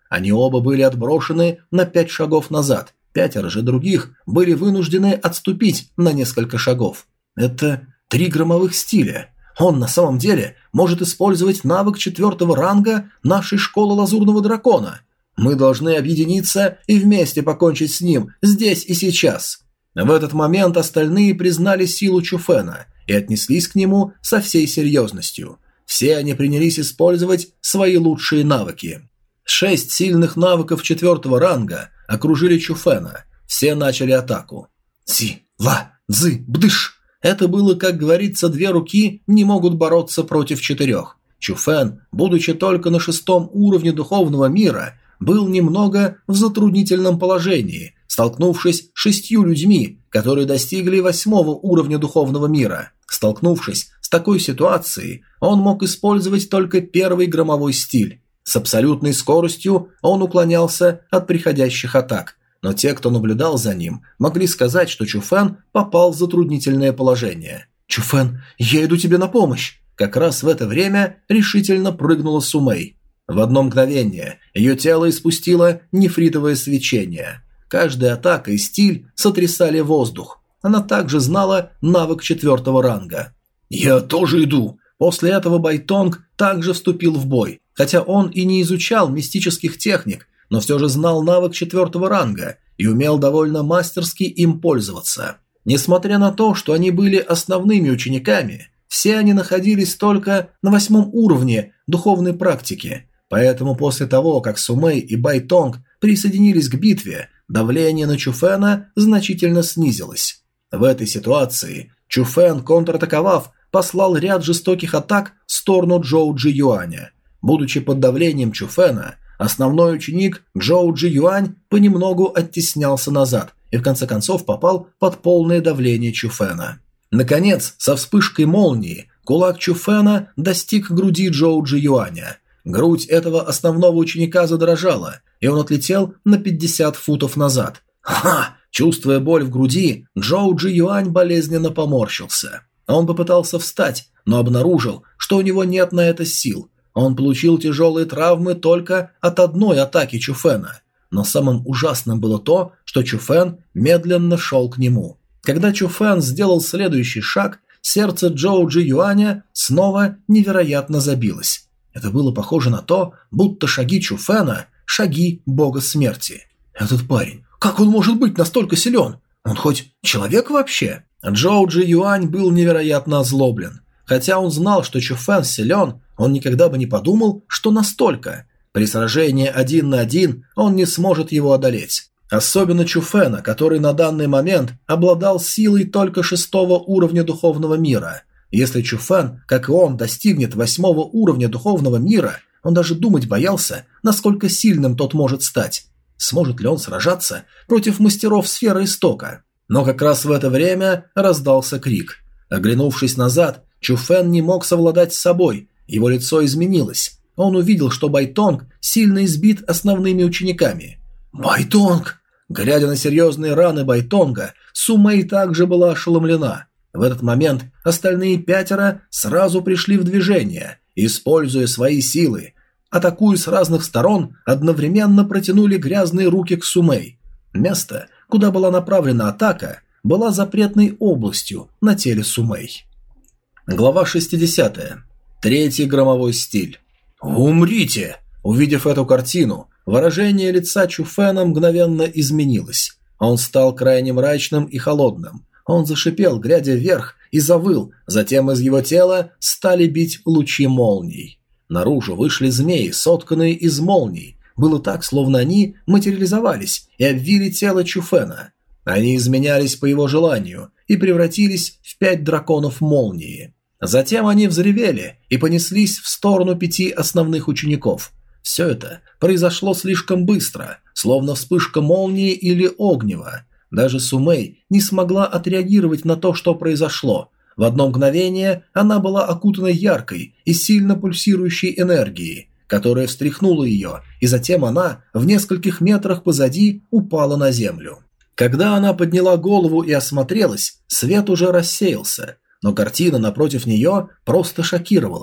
A: Они оба были отброшены на пять шагов назад, пятеро же других были вынуждены отступить на несколько шагов. Это три громовых стиля. Он на самом деле может использовать навык четвертого ранга нашей школы Лазурного Дракона. Мы должны объединиться и вместе покончить с ним здесь и сейчас. В этот момент остальные признали силу Чуфена и отнеслись к нему со всей серьезностью. Все они принялись использовать свои лучшие навыки. Шесть сильных навыков четвертого ранга окружили Чуфена. Все начали атаку. Си, ла, цзы, бдыш. Это было, как говорится, две руки не могут бороться против четырех. Чуфен, будучи только на шестом уровне духовного мира, был немного в затруднительном положении, столкнувшись с шестью людьми, которые достигли восьмого уровня духовного мира. Столкнувшись с такой ситуацией, он мог использовать только первый громовой стиль. С абсолютной скоростью он уклонялся от приходящих атак, но те, кто наблюдал за ним, могли сказать, что Чуфен попал в затруднительное положение. «Чуфен, я иду тебе на помощь!» Как раз в это время решительно прыгнула Сумэй. В одно мгновение ее тело испустило нефритовое свечение. Каждая атака и стиль сотрясали воздух. Она также знала навык четвертого ранга. «Я тоже иду!» После этого Байтонг также вступил в бой. Хотя он и не изучал мистических техник, но все же знал навык четвертого ранга и умел довольно мастерски им пользоваться. Несмотря на то, что они были основными учениками, все они находились только на восьмом уровне духовной практики, поэтому после того, как Сумэй и Байтонг присоединились к битве, давление на Чуфена значительно снизилось. В этой ситуации Чуфен, контратаковав, послал ряд жестоких атак в сторону Джоу Джи Юаня. Будучи под давлением Чуфена, основной ученик Джоу Джи Юань понемногу оттеснялся назад и в конце концов попал под полное давление Чуфена. Наконец, со вспышкой молнии, кулак Чуфена достиг груди Джоу Джи Юаня. Грудь этого основного ученика задрожала, и он отлетел на пятьдесят футов назад. Ха! Чувствуя боль в груди, Джоу Джи Юань болезненно поморщился. Он попытался встать, но обнаружил, что у него нет на это сил. Он получил тяжелые травмы только от одной атаки Чуфена. Но самым ужасным было то, что Чуфен медленно шел к нему. Когда Чуфен сделал следующий шаг, сердце Джоу Джи Юаня снова невероятно забилось. Это было похоже на то, будто шаги Чуфена – шаги бога смерти. Этот парень, как он может быть настолько силен? Он хоть человек вообще? Джоу Джи Юань был невероятно озлоблен. Хотя он знал, что Чуфен силен, он никогда бы не подумал, что настолько. При сражении один на один он не сможет его одолеть. Особенно Чуфена, который на данный момент обладал силой только шестого уровня духовного мира. Если Чуфен, как и он, достигнет восьмого уровня духовного мира, он даже думать боялся, насколько сильным тот может стать. Сможет ли он сражаться против мастеров сферы истока? Но как раз в это время раздался крик. Оглянувшись назад, Чуфен не мог совладать с собой, его лицо изменилось. Он увидел, что Байтонг сильно избит основными учениками. «Байтонг!» Глядя на серьезные раны Байтонга, Сумэй также была ошеломлена. В этот момент остальные пятеро сразу пришли в движение, используя свои силы. Атакуя с разных сторон, одновременно протянули грязные руки к Сумэй. Место, куда была направлена атака, была запретной областью на теле Сумэй. Глава шестидесятая. Третий громовой стиль. «Умрите!» Увидев эту картину, выражение лица Чуфена мгновенно изменилось. Он стал крайне мрачным и холодным. Он зашипел, глядя вверх, и завыл, затем из его тела стали бить лучи молний. Наружу вышли змеи, сотканные из молний. Было так, словно они материализовались и обвили тело Чуфена. Они изменялись по его желанию и превратились в пять драконов молнии. Затем они взревели и понеслись в сторону пяти основных учеников. Все это произошло слишком быстро, словно вспышка молнии или огнева. Даже Сумэй не смогла отреагировать на то, что произошло. В одно мгновение она была окутана яркой и сильно пульсирующей энергией, которая встряхнула ее, и затем она в нескольких метрах позади упала на землю. Когда она подняла голову и осмотрелась, свет уже рассеялся, но картина напротив нее просто шокировала.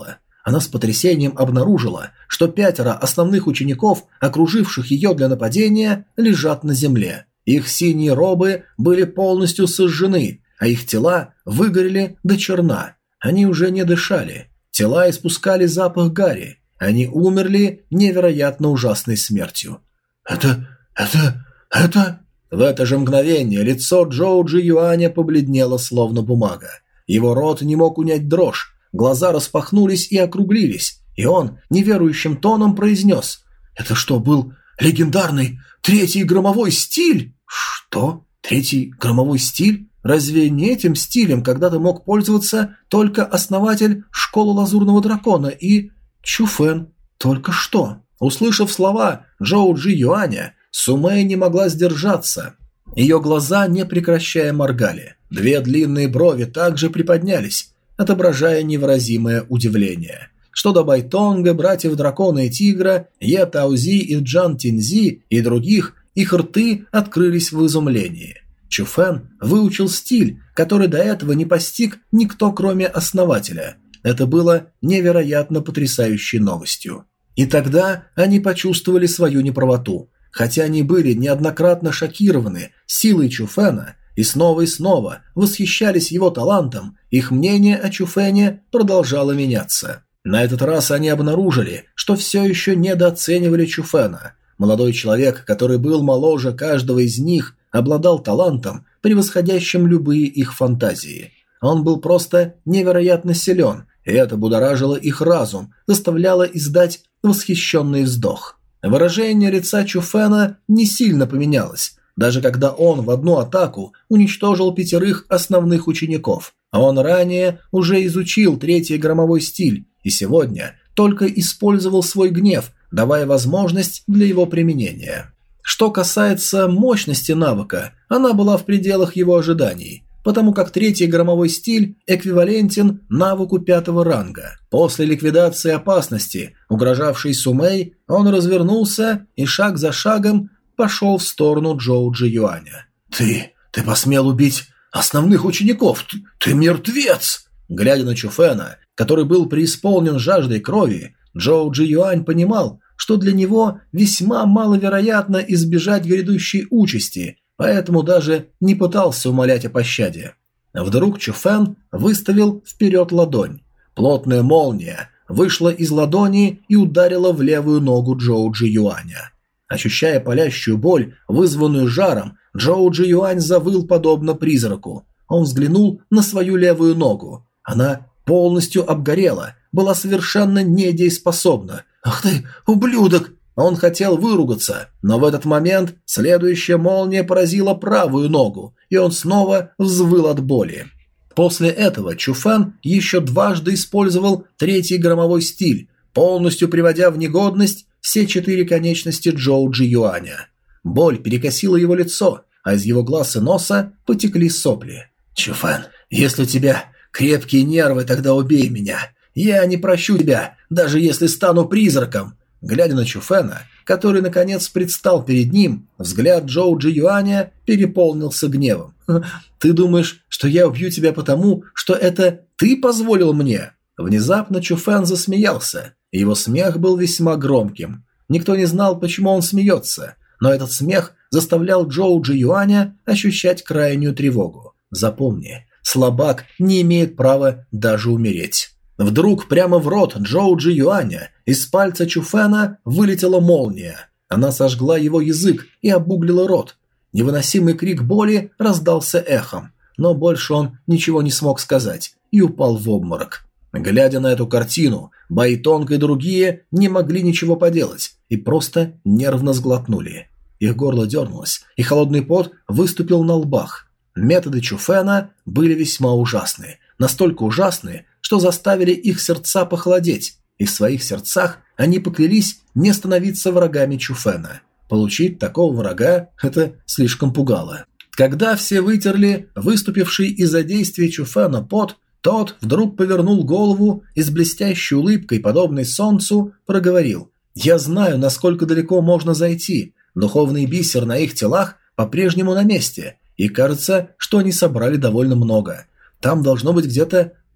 A: Она с потрясением обнаружила, что пятеро основных учеников, окруживших ее для нападения, лежат на земле. Их синие робы были полностью сожжены, а их тела выгорели до черна. Они уже не дышали. Тела испускали запах гари. Они умерли невероятно ужасной смертью. «Это... это... это...» В это же мгновение лицо Джоуджи Юаня побледнело, словно бумага. Его рот не мог унять дрожь, глаза распахнулись и округлились, и он неверующим тоном произнес: «Это что, был легендарный третий громовой стиль?» «Что? Третий громовой стиль? Разве не этим стилем когда-то мог пользоваться только основатель школы Лазурного Дракона и Чуфэн? Только что?» Услышав слова Джоуджи Юаня, Сумэй не могла сдержаться. Ее глаза, не прекращая, моргали. Две длинные брови также приподнялись, отображая невыразимое удивление. Что до Байтонга, братьев Дракона и Тигра, Е Таузи и Джан Тинзи и других, их рты открылись в изумлении. Чуфэн выучил стиль, который до этого не постиг никто, кроме основателя. Это было невероятно потрясающей новостью. И тогда они почувствовали свою неправоту. Хотя они были неоднократно шокированы силой Чуфэна и снова и снова восхищались его талантом, их мнение о Чуфэне продолжало меняться. На этот раз они обнаружили, что все еще недооценивали Чуфэна. Молодой человек, который был моложе каждого из них, обладал талантом, превосходящим любые их фантазии. Он был просто невероятно силен, и это будоражило их разум, заставляло издать восхищенный вздох. Выражение лица Чуфэна не сильно поменялось, даже когда он в одну атаку уничтожил пятерых основных учеников. Он ранее уже изучил третий громовой стиль и сегодня только использовал свой гнев, давая возможность для его применения. Что касается мощности навыка, она была в пределах его ожиданий, потому как третий громовой стиль эквивалентен навыку пятого ранга. После ликвидации опасности, угрожавшей Сумэй, он развернулся и шаг за шагом пошел в сторону Джоуджи Юаня. «Ты... ты посмел убить основных учеников! Ты, ты мертвец!» Глядя на Чуфэна, который был преисполнен жаждой крови, Джоуджи Юань понимал, что для него весьма маловероятно избежать грядущей участи, поэтому даже не пытался умолять о пощаде. Вдруг Чуфэн выставил вперед ладонь. Плотная молния вышла из ладони и ударила в левую ногу Джоуджи Юаня. Ощущая палящую боль, вызванную жаром, Джоуджи Юань завыл подобно призраку. Он взглянул на свою левую ногу. Она полностью обгорела, была совершенно недееспособна. «Ах ты, ублюдок!» Он хотел выругаться, но в этот момент следующая молния поразила правую ногу, и он снова взвыл от боли. После этого Чуфэн еще дважды использовал третий громовой стиль, полностью приводя в негодность все четыре конечности Джоуджи Юаня. Боль перекосила его лицо, а из его глаз и носа потекли сопли. «Чуфэн, если у тебя крепкие нервы, тогда убей меня. Я не прощу тебя, даже если стану призраком». Глядя на Чуфэна, который наконец предстал перед ним, взгляд Джоуджи Юаня переполнился гневом. «Ты думаешь, что я убью тебя потому, что это ты позволил мне?» Внезапно Чуфэн засмеялся, и его смех был весьма громким. Никто не знал, почему он смеется, но этот смех заставлял Джоуджи Юаня ощущать крайнюю тревогу. Запомни, слабак не имеет права даже умереть. Вдруг прямо в рот Джоуджи Юаня из пальца Чуфэна вылетела молния. Она сожгла его язык и обуглила рот. Невыносимый крик боли раздался эхом, но больше он ничего не смог сказать и упал в обморок. Глядя на эту картину, Байтонг и другие не могли ничего поделать и просто нервно сглотнули. Их горло дернулось, и холодный пот выступил на лбах. Методы Чуфэна были весьма ужасны, настолько ужасны, что заставили их сердца похолодеть, и в своих сердцах они поклялись не становиться врагами Чуфэна. Получить такого врага – это слишком пугало. Когда все вытерли выступивший из-за действия Чуфэна пот, тот вдруг повернул голову и с блестящей улыбкой, подобной солнцу, проговорил: «Я знаю, насколько далеко можно зайти. Духовный бисер на их телах по-прежнему на месте, и кажется, что они собрали довольно много. Там должно быть где-то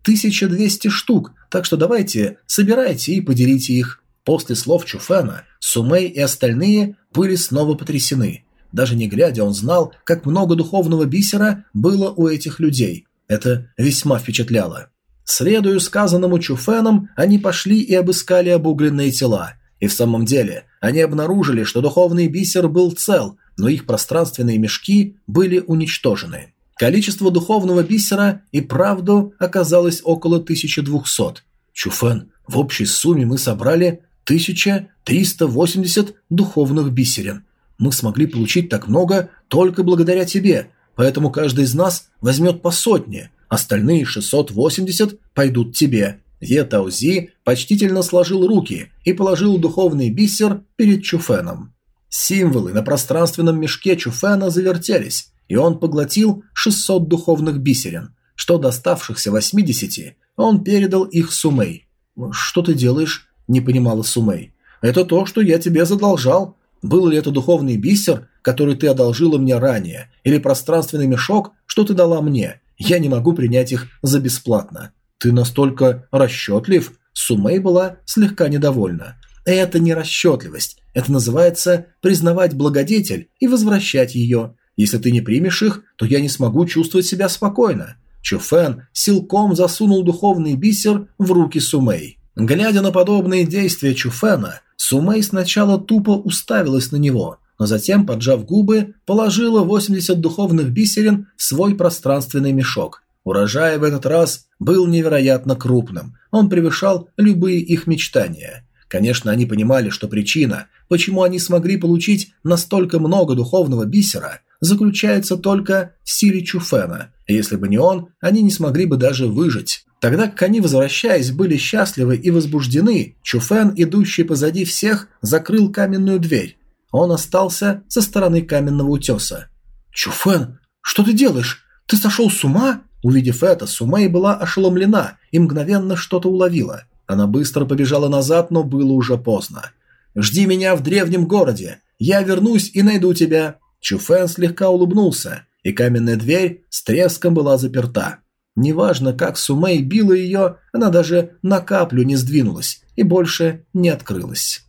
A: тысяча двести штук, так что давайте, собирайте и поделите их». После слов Чуфена Сумэй и остальные были снова потрясены. Даже не глядя, он знал, как много духовного бисера было у этих людей. Это весьма впечатляло. Следуя сказанному Чуфеном, они пошли и обыскали обугленные тела. И в самом деле, они обнаружили, что духовный бисер был цел, но их пространственные мешки были уничтожены. Количество духовного бисера и правду оказалось около тысячи двухсот. «Чуфен, в общей сумме мы собрали тысяча триста восемьдесят духовных бисерин. Мы смогли получить так много только благодаря тебе, поэтому каждый из нас возьмет по сотне, остальные шестьсот восемьдесят пойдут тебе». Е Таози почтительно сложил руки и положил духовный бисер перед Чуфеном. Символы на пространственном мешке Чуфена завертелись, и он поглотил шестьсот духовных бисерин. Что до оставшихся восьмидесяти, он передал их Сумэй. «Что ты делаешь?» – не понимала Сумэй. «Это то, что я тебе задолжал. Был ли это духовный бисер, который ты одолжила мне ранее, или пространственный мешок, что ты дала мне? Я не могу принять их за бесплатно». «Ты настолько расчетлив?» Сумэй была слегка недовольна. «Это не расчетливость. Это называется признавать благодетель и возвращать ее. Если ты не примешь их, то я не смогу чувствовать себя спокойно». Чуфен силком засунул духовный бисер в руки Сумэй. Глядя на подобные действия Чуфена, Сумэй сначала тупо уставилась на него, но затем, поджав губы, положила восемьдесят духовных бисерин в свой пространственный мешок. Урожай в этот раз был невероятно крупным, он превышал любые их мечтания. Конечно, они понимали, что причина, почему они смогли получить настолько много духовного бисера, заключается только в силе Чуфена, и если бы не он, они не смогли бы даже выжить. Тогда как они, возвращаясь, были счастливы и возбуждены, Чуфен, идущий позади всех, закрыл каменную дверь. Он остался со стороны каменного утеса. «Чуфен, что ты делаешь? Ты сошел с ума?» Увидев это, Сумэй была ошеломлена и мгновенно что-то уловила. Она быстро побежала назад, но было уже поздно. «Жди меня в древнем городе. Я вернусь и найду тебя». Чуфен слегка улыбнулся, и каменная дверь с треском была заперта. Неважно, как Сумэй била ее, она даже на каплю не сдвинулась и больше не открылась.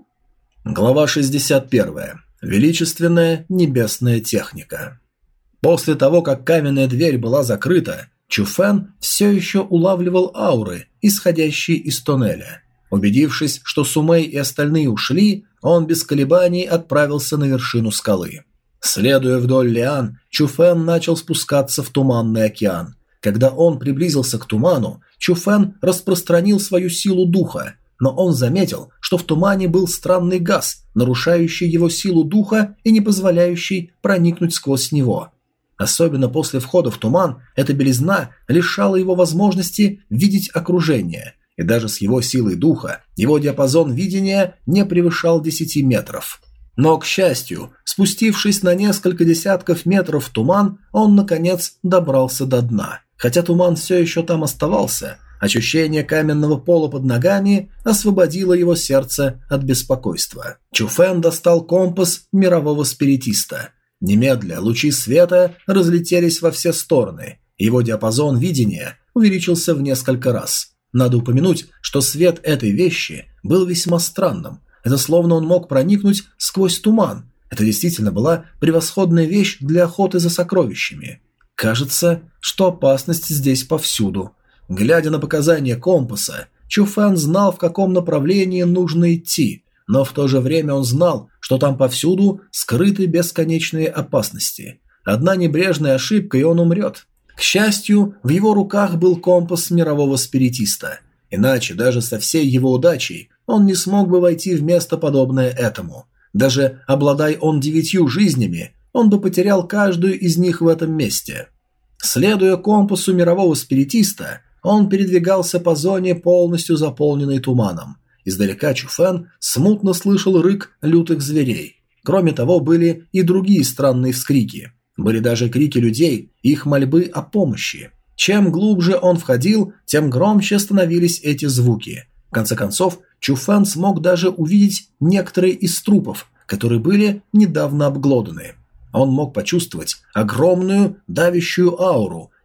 A: Глава шестьдесят первая. Величественная небесная техника. После того, как каменная дверь была закрыта, Чуфен все еще улавливал ауры, исходящие из тоннеля. Убедившись, что Сумэй и остальные ушли, он без колебаний отправился на вершину скалы. Следуя вдоль лиан, Чуфен начал спускаться в туманный океан. Когда он приблизился к туману, Чуфен распространил свою силу духа, но он заметил, что в тумане был странный газ, нарушающий его силу духа и не позволяющий проникнуть сквозь него. Особенно после входа в туман, эта белизна лишала его возможности видеть окружение, и даже с его силой духа его диапазон видения не превышал десяти метров. Но, к счастью, спустившись на несколько десятков метров в туман, он, наконец, добрался до дна. Хотя туман все еще там оставался, ощущение каменного пола под ногами освободило его сердце от беспокойства. Чуфен достал компас мирового спиритиста. Немедля лучи света разлетелись во все стороны, его диапазон видения увеличился в несколько раз. Надо упомянуть, что свет этой вещи был весьма странным. Это словно он мог проникнуть сквозь туман. Это действительно была превосходная вещь для охоты за сокровищами. Кажется, что опасность здесь повсюду. Глядя на показания компаса, Чуфен знал, в каком направлении нужно идти, но в то же время он знал, что там повсюду скрыты бесконечные опасности. Одна небрежная ошибка, и он умрет. К счастью, в его руках был компас мирового спиритиста. Иначе, даже со всей его удачей, он не смог бы войти в место, подобное этому. Даже обладая он девятью жизнями, он бы потерял каждую из них в этом месте. Следуя компасу мирового спиритиста, он передвигался по зоне, полностью заполненной туманом. Издалека Чуфен смутно слышал рык лютых зверей. Кроме того, были и другие странные вскрики. Были даже крики людей и их мольбы о помощи. Чем глубже он входил, тем громче становились эти звуки. В конце концов, Чуфен смог даже увидеть некоторые из трупов, которые были недавно обглоданы. Он мог почувствовать огромную давящую ауру,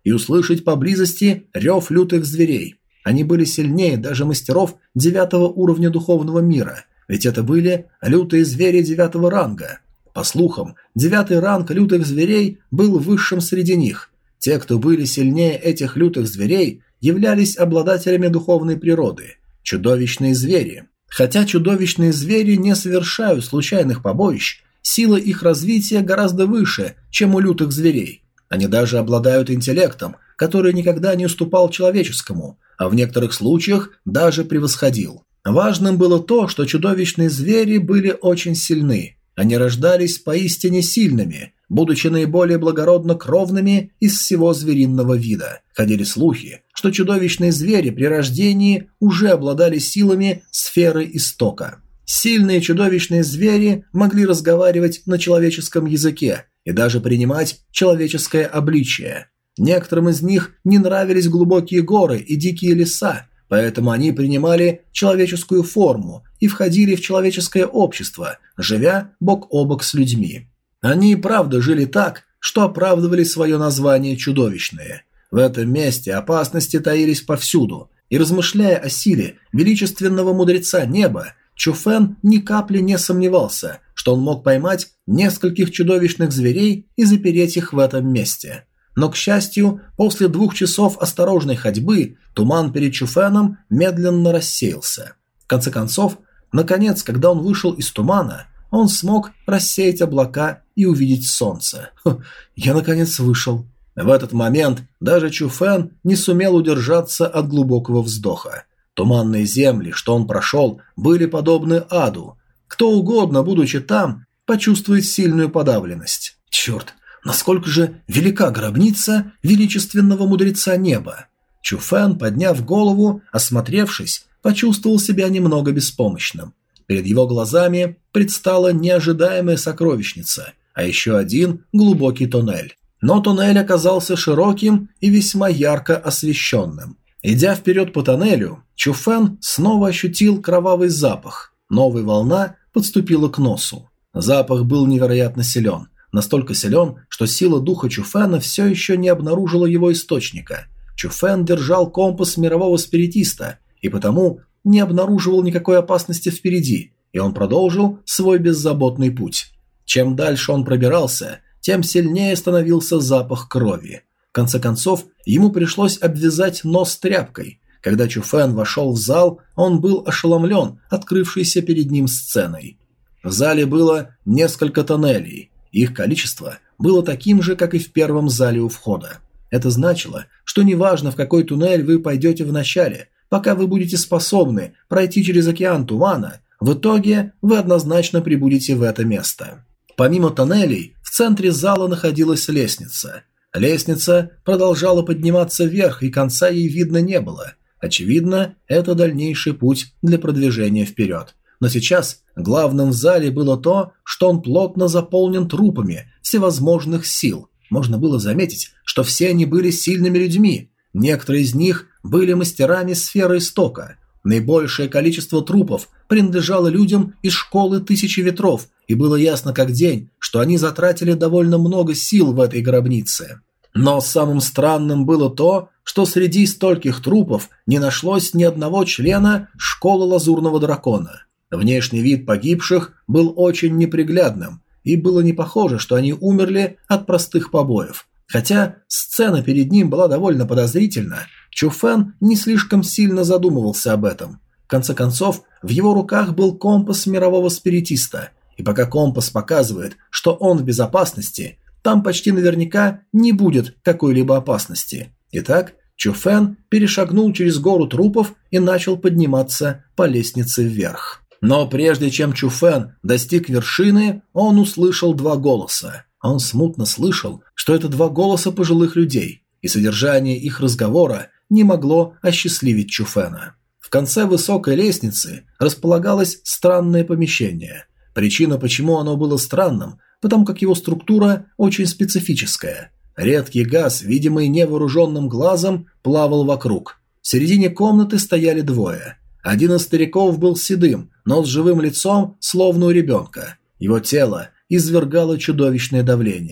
A: и услышать поблизости рев лютых зверей. Они были сильнее даже мастеров девятого уровня духовного мира, ведь это были лютые звери девятого ранга. По слухам, девятый ранг лютых зверей был высшим среди них. Те, кто были сильнее этих лютых зверей, являлись обладателями духовной природы – чудовищные звери. Хотя чудовищные звери не совершают случайных побоищ, сила их развития гораздо выше, чем у лютых зверей. Они даже обладают интеллектом, который никогда не уступал человеческому, а в некоторых случаях даже превосходил. Важным было то, что чудовищные звери были очень сильны. Они рождались поистине сильными, будучи наиболее благородно кровными из всего звериного вида. Ходили слухи, что чудовищные звери при рождении уже обладали силами сферы истока. Сильные чудовищные звери могли разговаривать на человеческом языке и даже принимать человеческое обличие. Некоторым из них не нравились глубокие горы и дикие леса, поэтому они принимали человеческую форму и входили в человеческое общество, живя бок о бок с людьми. Они и правда жили так, что оправдывали свое название «чудовищные». В этом месте опасности таились повсюду, и размышляя о силе величественного мудреца неба, Чуфэн ни капли не сомневался, что он мог поймать нескольких чудовищных зверей и запереть их в этом месте. Но, к счастью, после двух часов осторожной ходьбы туман перед Чуфэном медленно рассеялся. В конце концов, наконец, когда он вышел из тумана, он смог рассеять облака и увидеть солнце. Хм, я наконец вышел. В этот момент даже Чуфэн не сумел удержаться от глубокого вздоха. Туманные земли, что он прошел, были подобны аду. Кто угодно, будучи там, почувствует сильную подавленность. Черт, насколько же велика гробница величественного мудреца неба! Чуфэн, подняв голову, осмотревшись, почувствовал себя немного беспомощным. Перед его глазами предстала неожидаемая сокровищница, а еще один глубокий туннель. Но туннель оказался широким и весьма ярко освещенным. Идя вперед по тоннелю, Чуфэн снова ощутил кровавый запах. Новая волна подступила к носу. Запах был невероятно силен. Настолько силен, что сила духа Чуфэна все еще не обнаружила его источника. Чуфэн держал компас мирового спиритиста и потому не обнаруживал никакой опасности впереди, и он продолжил свой беззаботный путь. Чем дальше он пробирался, тем сильнее становился запах крови. В конце концов, ему пришлось обвязать нос тряпкой. Когда Чуфэн вошел в зал, он был ошеломлен открывшейся перед ним сценой. В зале было несколько тоннелей. Их количество было таким же, как и в первом зале у входа. Это значило, что неважно, в какой туннель вы пойдете в начале, пока вы будете способны пройти через океан тумана, в итоге вы однозначно прибудете в это место. Помимо тоннелей, в центре зала находилась лестница. Лестница продолжала подниматься вверх, и конца ей видно не было. Очевидно, это дальнейший путь для продвижения вперед. Но сейчас главным в зале было то, что он плотно заполнен трупами всевозможных сил. Можно было заметить, что все они были сильными людьми. Некоторые из них были мастерами сферы истока. Наибольшее количество трупов принадлежало людям из школы Тысячи Ветров, и было ясно как день, что они затратили довольно много сил в этой гробнице. Но самым странным было то, что среди стольких трупов не нашлось ни одного члена школы Лазурного Дракона. Внешний вид погибших был очень неприглядным, и было не похоже, что они умерли от простых побоев. Хотя сцена перед ним была довольно подозрительна, Чуфэн не слишком сильно задумывался об этом. В конце концов, в его руках был компас мирового спиритиста, и пока компас показывает, что он в безопасности, там почти наверняка не будет какой-либо опасности. Итак, Чуфэн перешагнул через гору трупов и начал подниматься по лестнице вверх. Но прежде чем Чуфэн достиг вершины, он услышал два голоса. Он смутно слышал, что это два голоса пожилых людей, и содержание их разговора не могло осчастливить Чуфэна. В конце высокой лестницы располагалось странное помещение. Причина, почему оно было странным, потому как его структура очень специфическая. Редкий газ, видимый невооруженным глазом, плавал вокруг. В середине комнаты стояли двое. Один из стариков был седым, но с живым лицом, словно у ребенка. Его тело извергало чудовищное давление.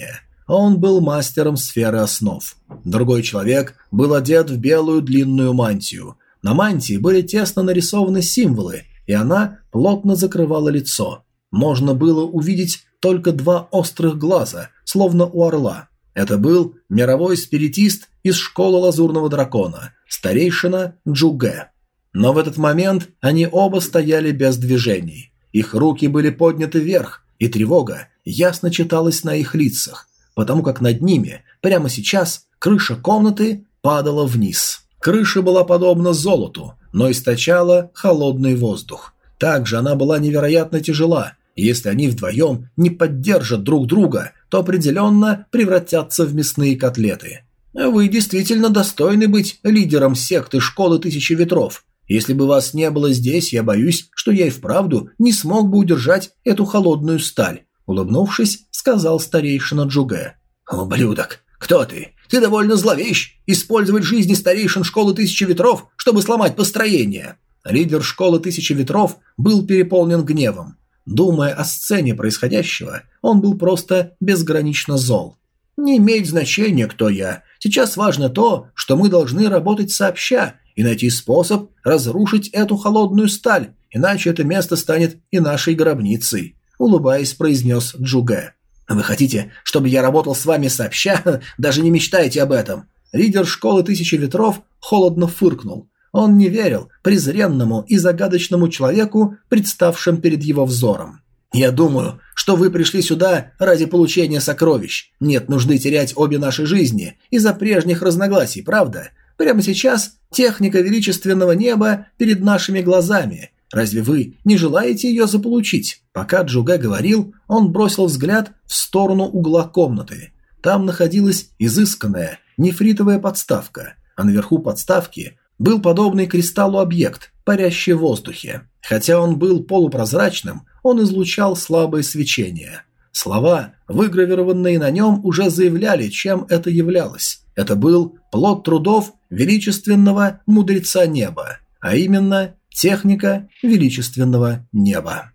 A: Он был мастером сферы основ. Другой человек был одет в белую длинную мантию. На мантии были тесно нарисованы символы, и она плотно закрывала лицо. Можно было увидеть только два острых глаза, словно у орла. Это был мировой спиритист из школы Лазурного Дракона, старейшина Джуге. Но в этот момент они оба стояли без движений. Их руки были подняты вверх, и тревога ясно читалась на их лицах, потому как над ними, прямо сейчас, крыша комнаты падала вниз. Крыша была подобна золоту, но источала холодный воздух. Также она была невероятно тяжела, и если они вдвоем не поддержат друг друга, то определенно превратятся в мясные котлеты. Вы действительно достойны быть лидером секты Школы Тысячи Ветров. Если бы вас не было здесь, я боюсь, что я и вправду не смог бы удержать эту холодную сталь», — улыбнувшись, сказал старейшина Джуге. «Ублюдок, кто ты? Ты довольно зловещ. Использовать жизни старейшин Школы Тысячи Ветров, чтобы сломать построение». Лидер Школы Тысячи Ветров был переполнен гневом. Думая о сцене происходящего, он был просто безгранично зол. «Не имеет значения, кто я. Сейчас важно то, что мы должны работать сообща и найти способ разрушить эту холодную сталь, иначе это место станет и нашей гробницей», — улыбаясь, произнес Джуге. «Вы хотите, чтобы я работал с вами сообща? Даже не мечтайте об этом». Лидер Школы Тысячи Ветров холодно фыркнул. Он не верил презренному и загадочному человеку, представшим перед его взором. «Я думаю, что вы пришли сюда ради получения сокровищ. Нет нужды терять обе наши жизни из-за прежних разногласий, правда? Прямо сейчас техника величественного неба перед нашими глазами. Разве вы не желаете ее заполучить?» Пока Джуге говорил, он бросил взгляд в сторону угла комнаты. Там находилась изысканная нефритовая подставка, а наверху подставки был подобный кристаллу объект, парящий в воздухе. Хотя он был полупрозрачным, он излучал слабое свечение. Слова, выгравированные на нем, уже заявляли, чем это являлось. Это был плод трудов величественного мудреца неба, а именно техника величественного неба.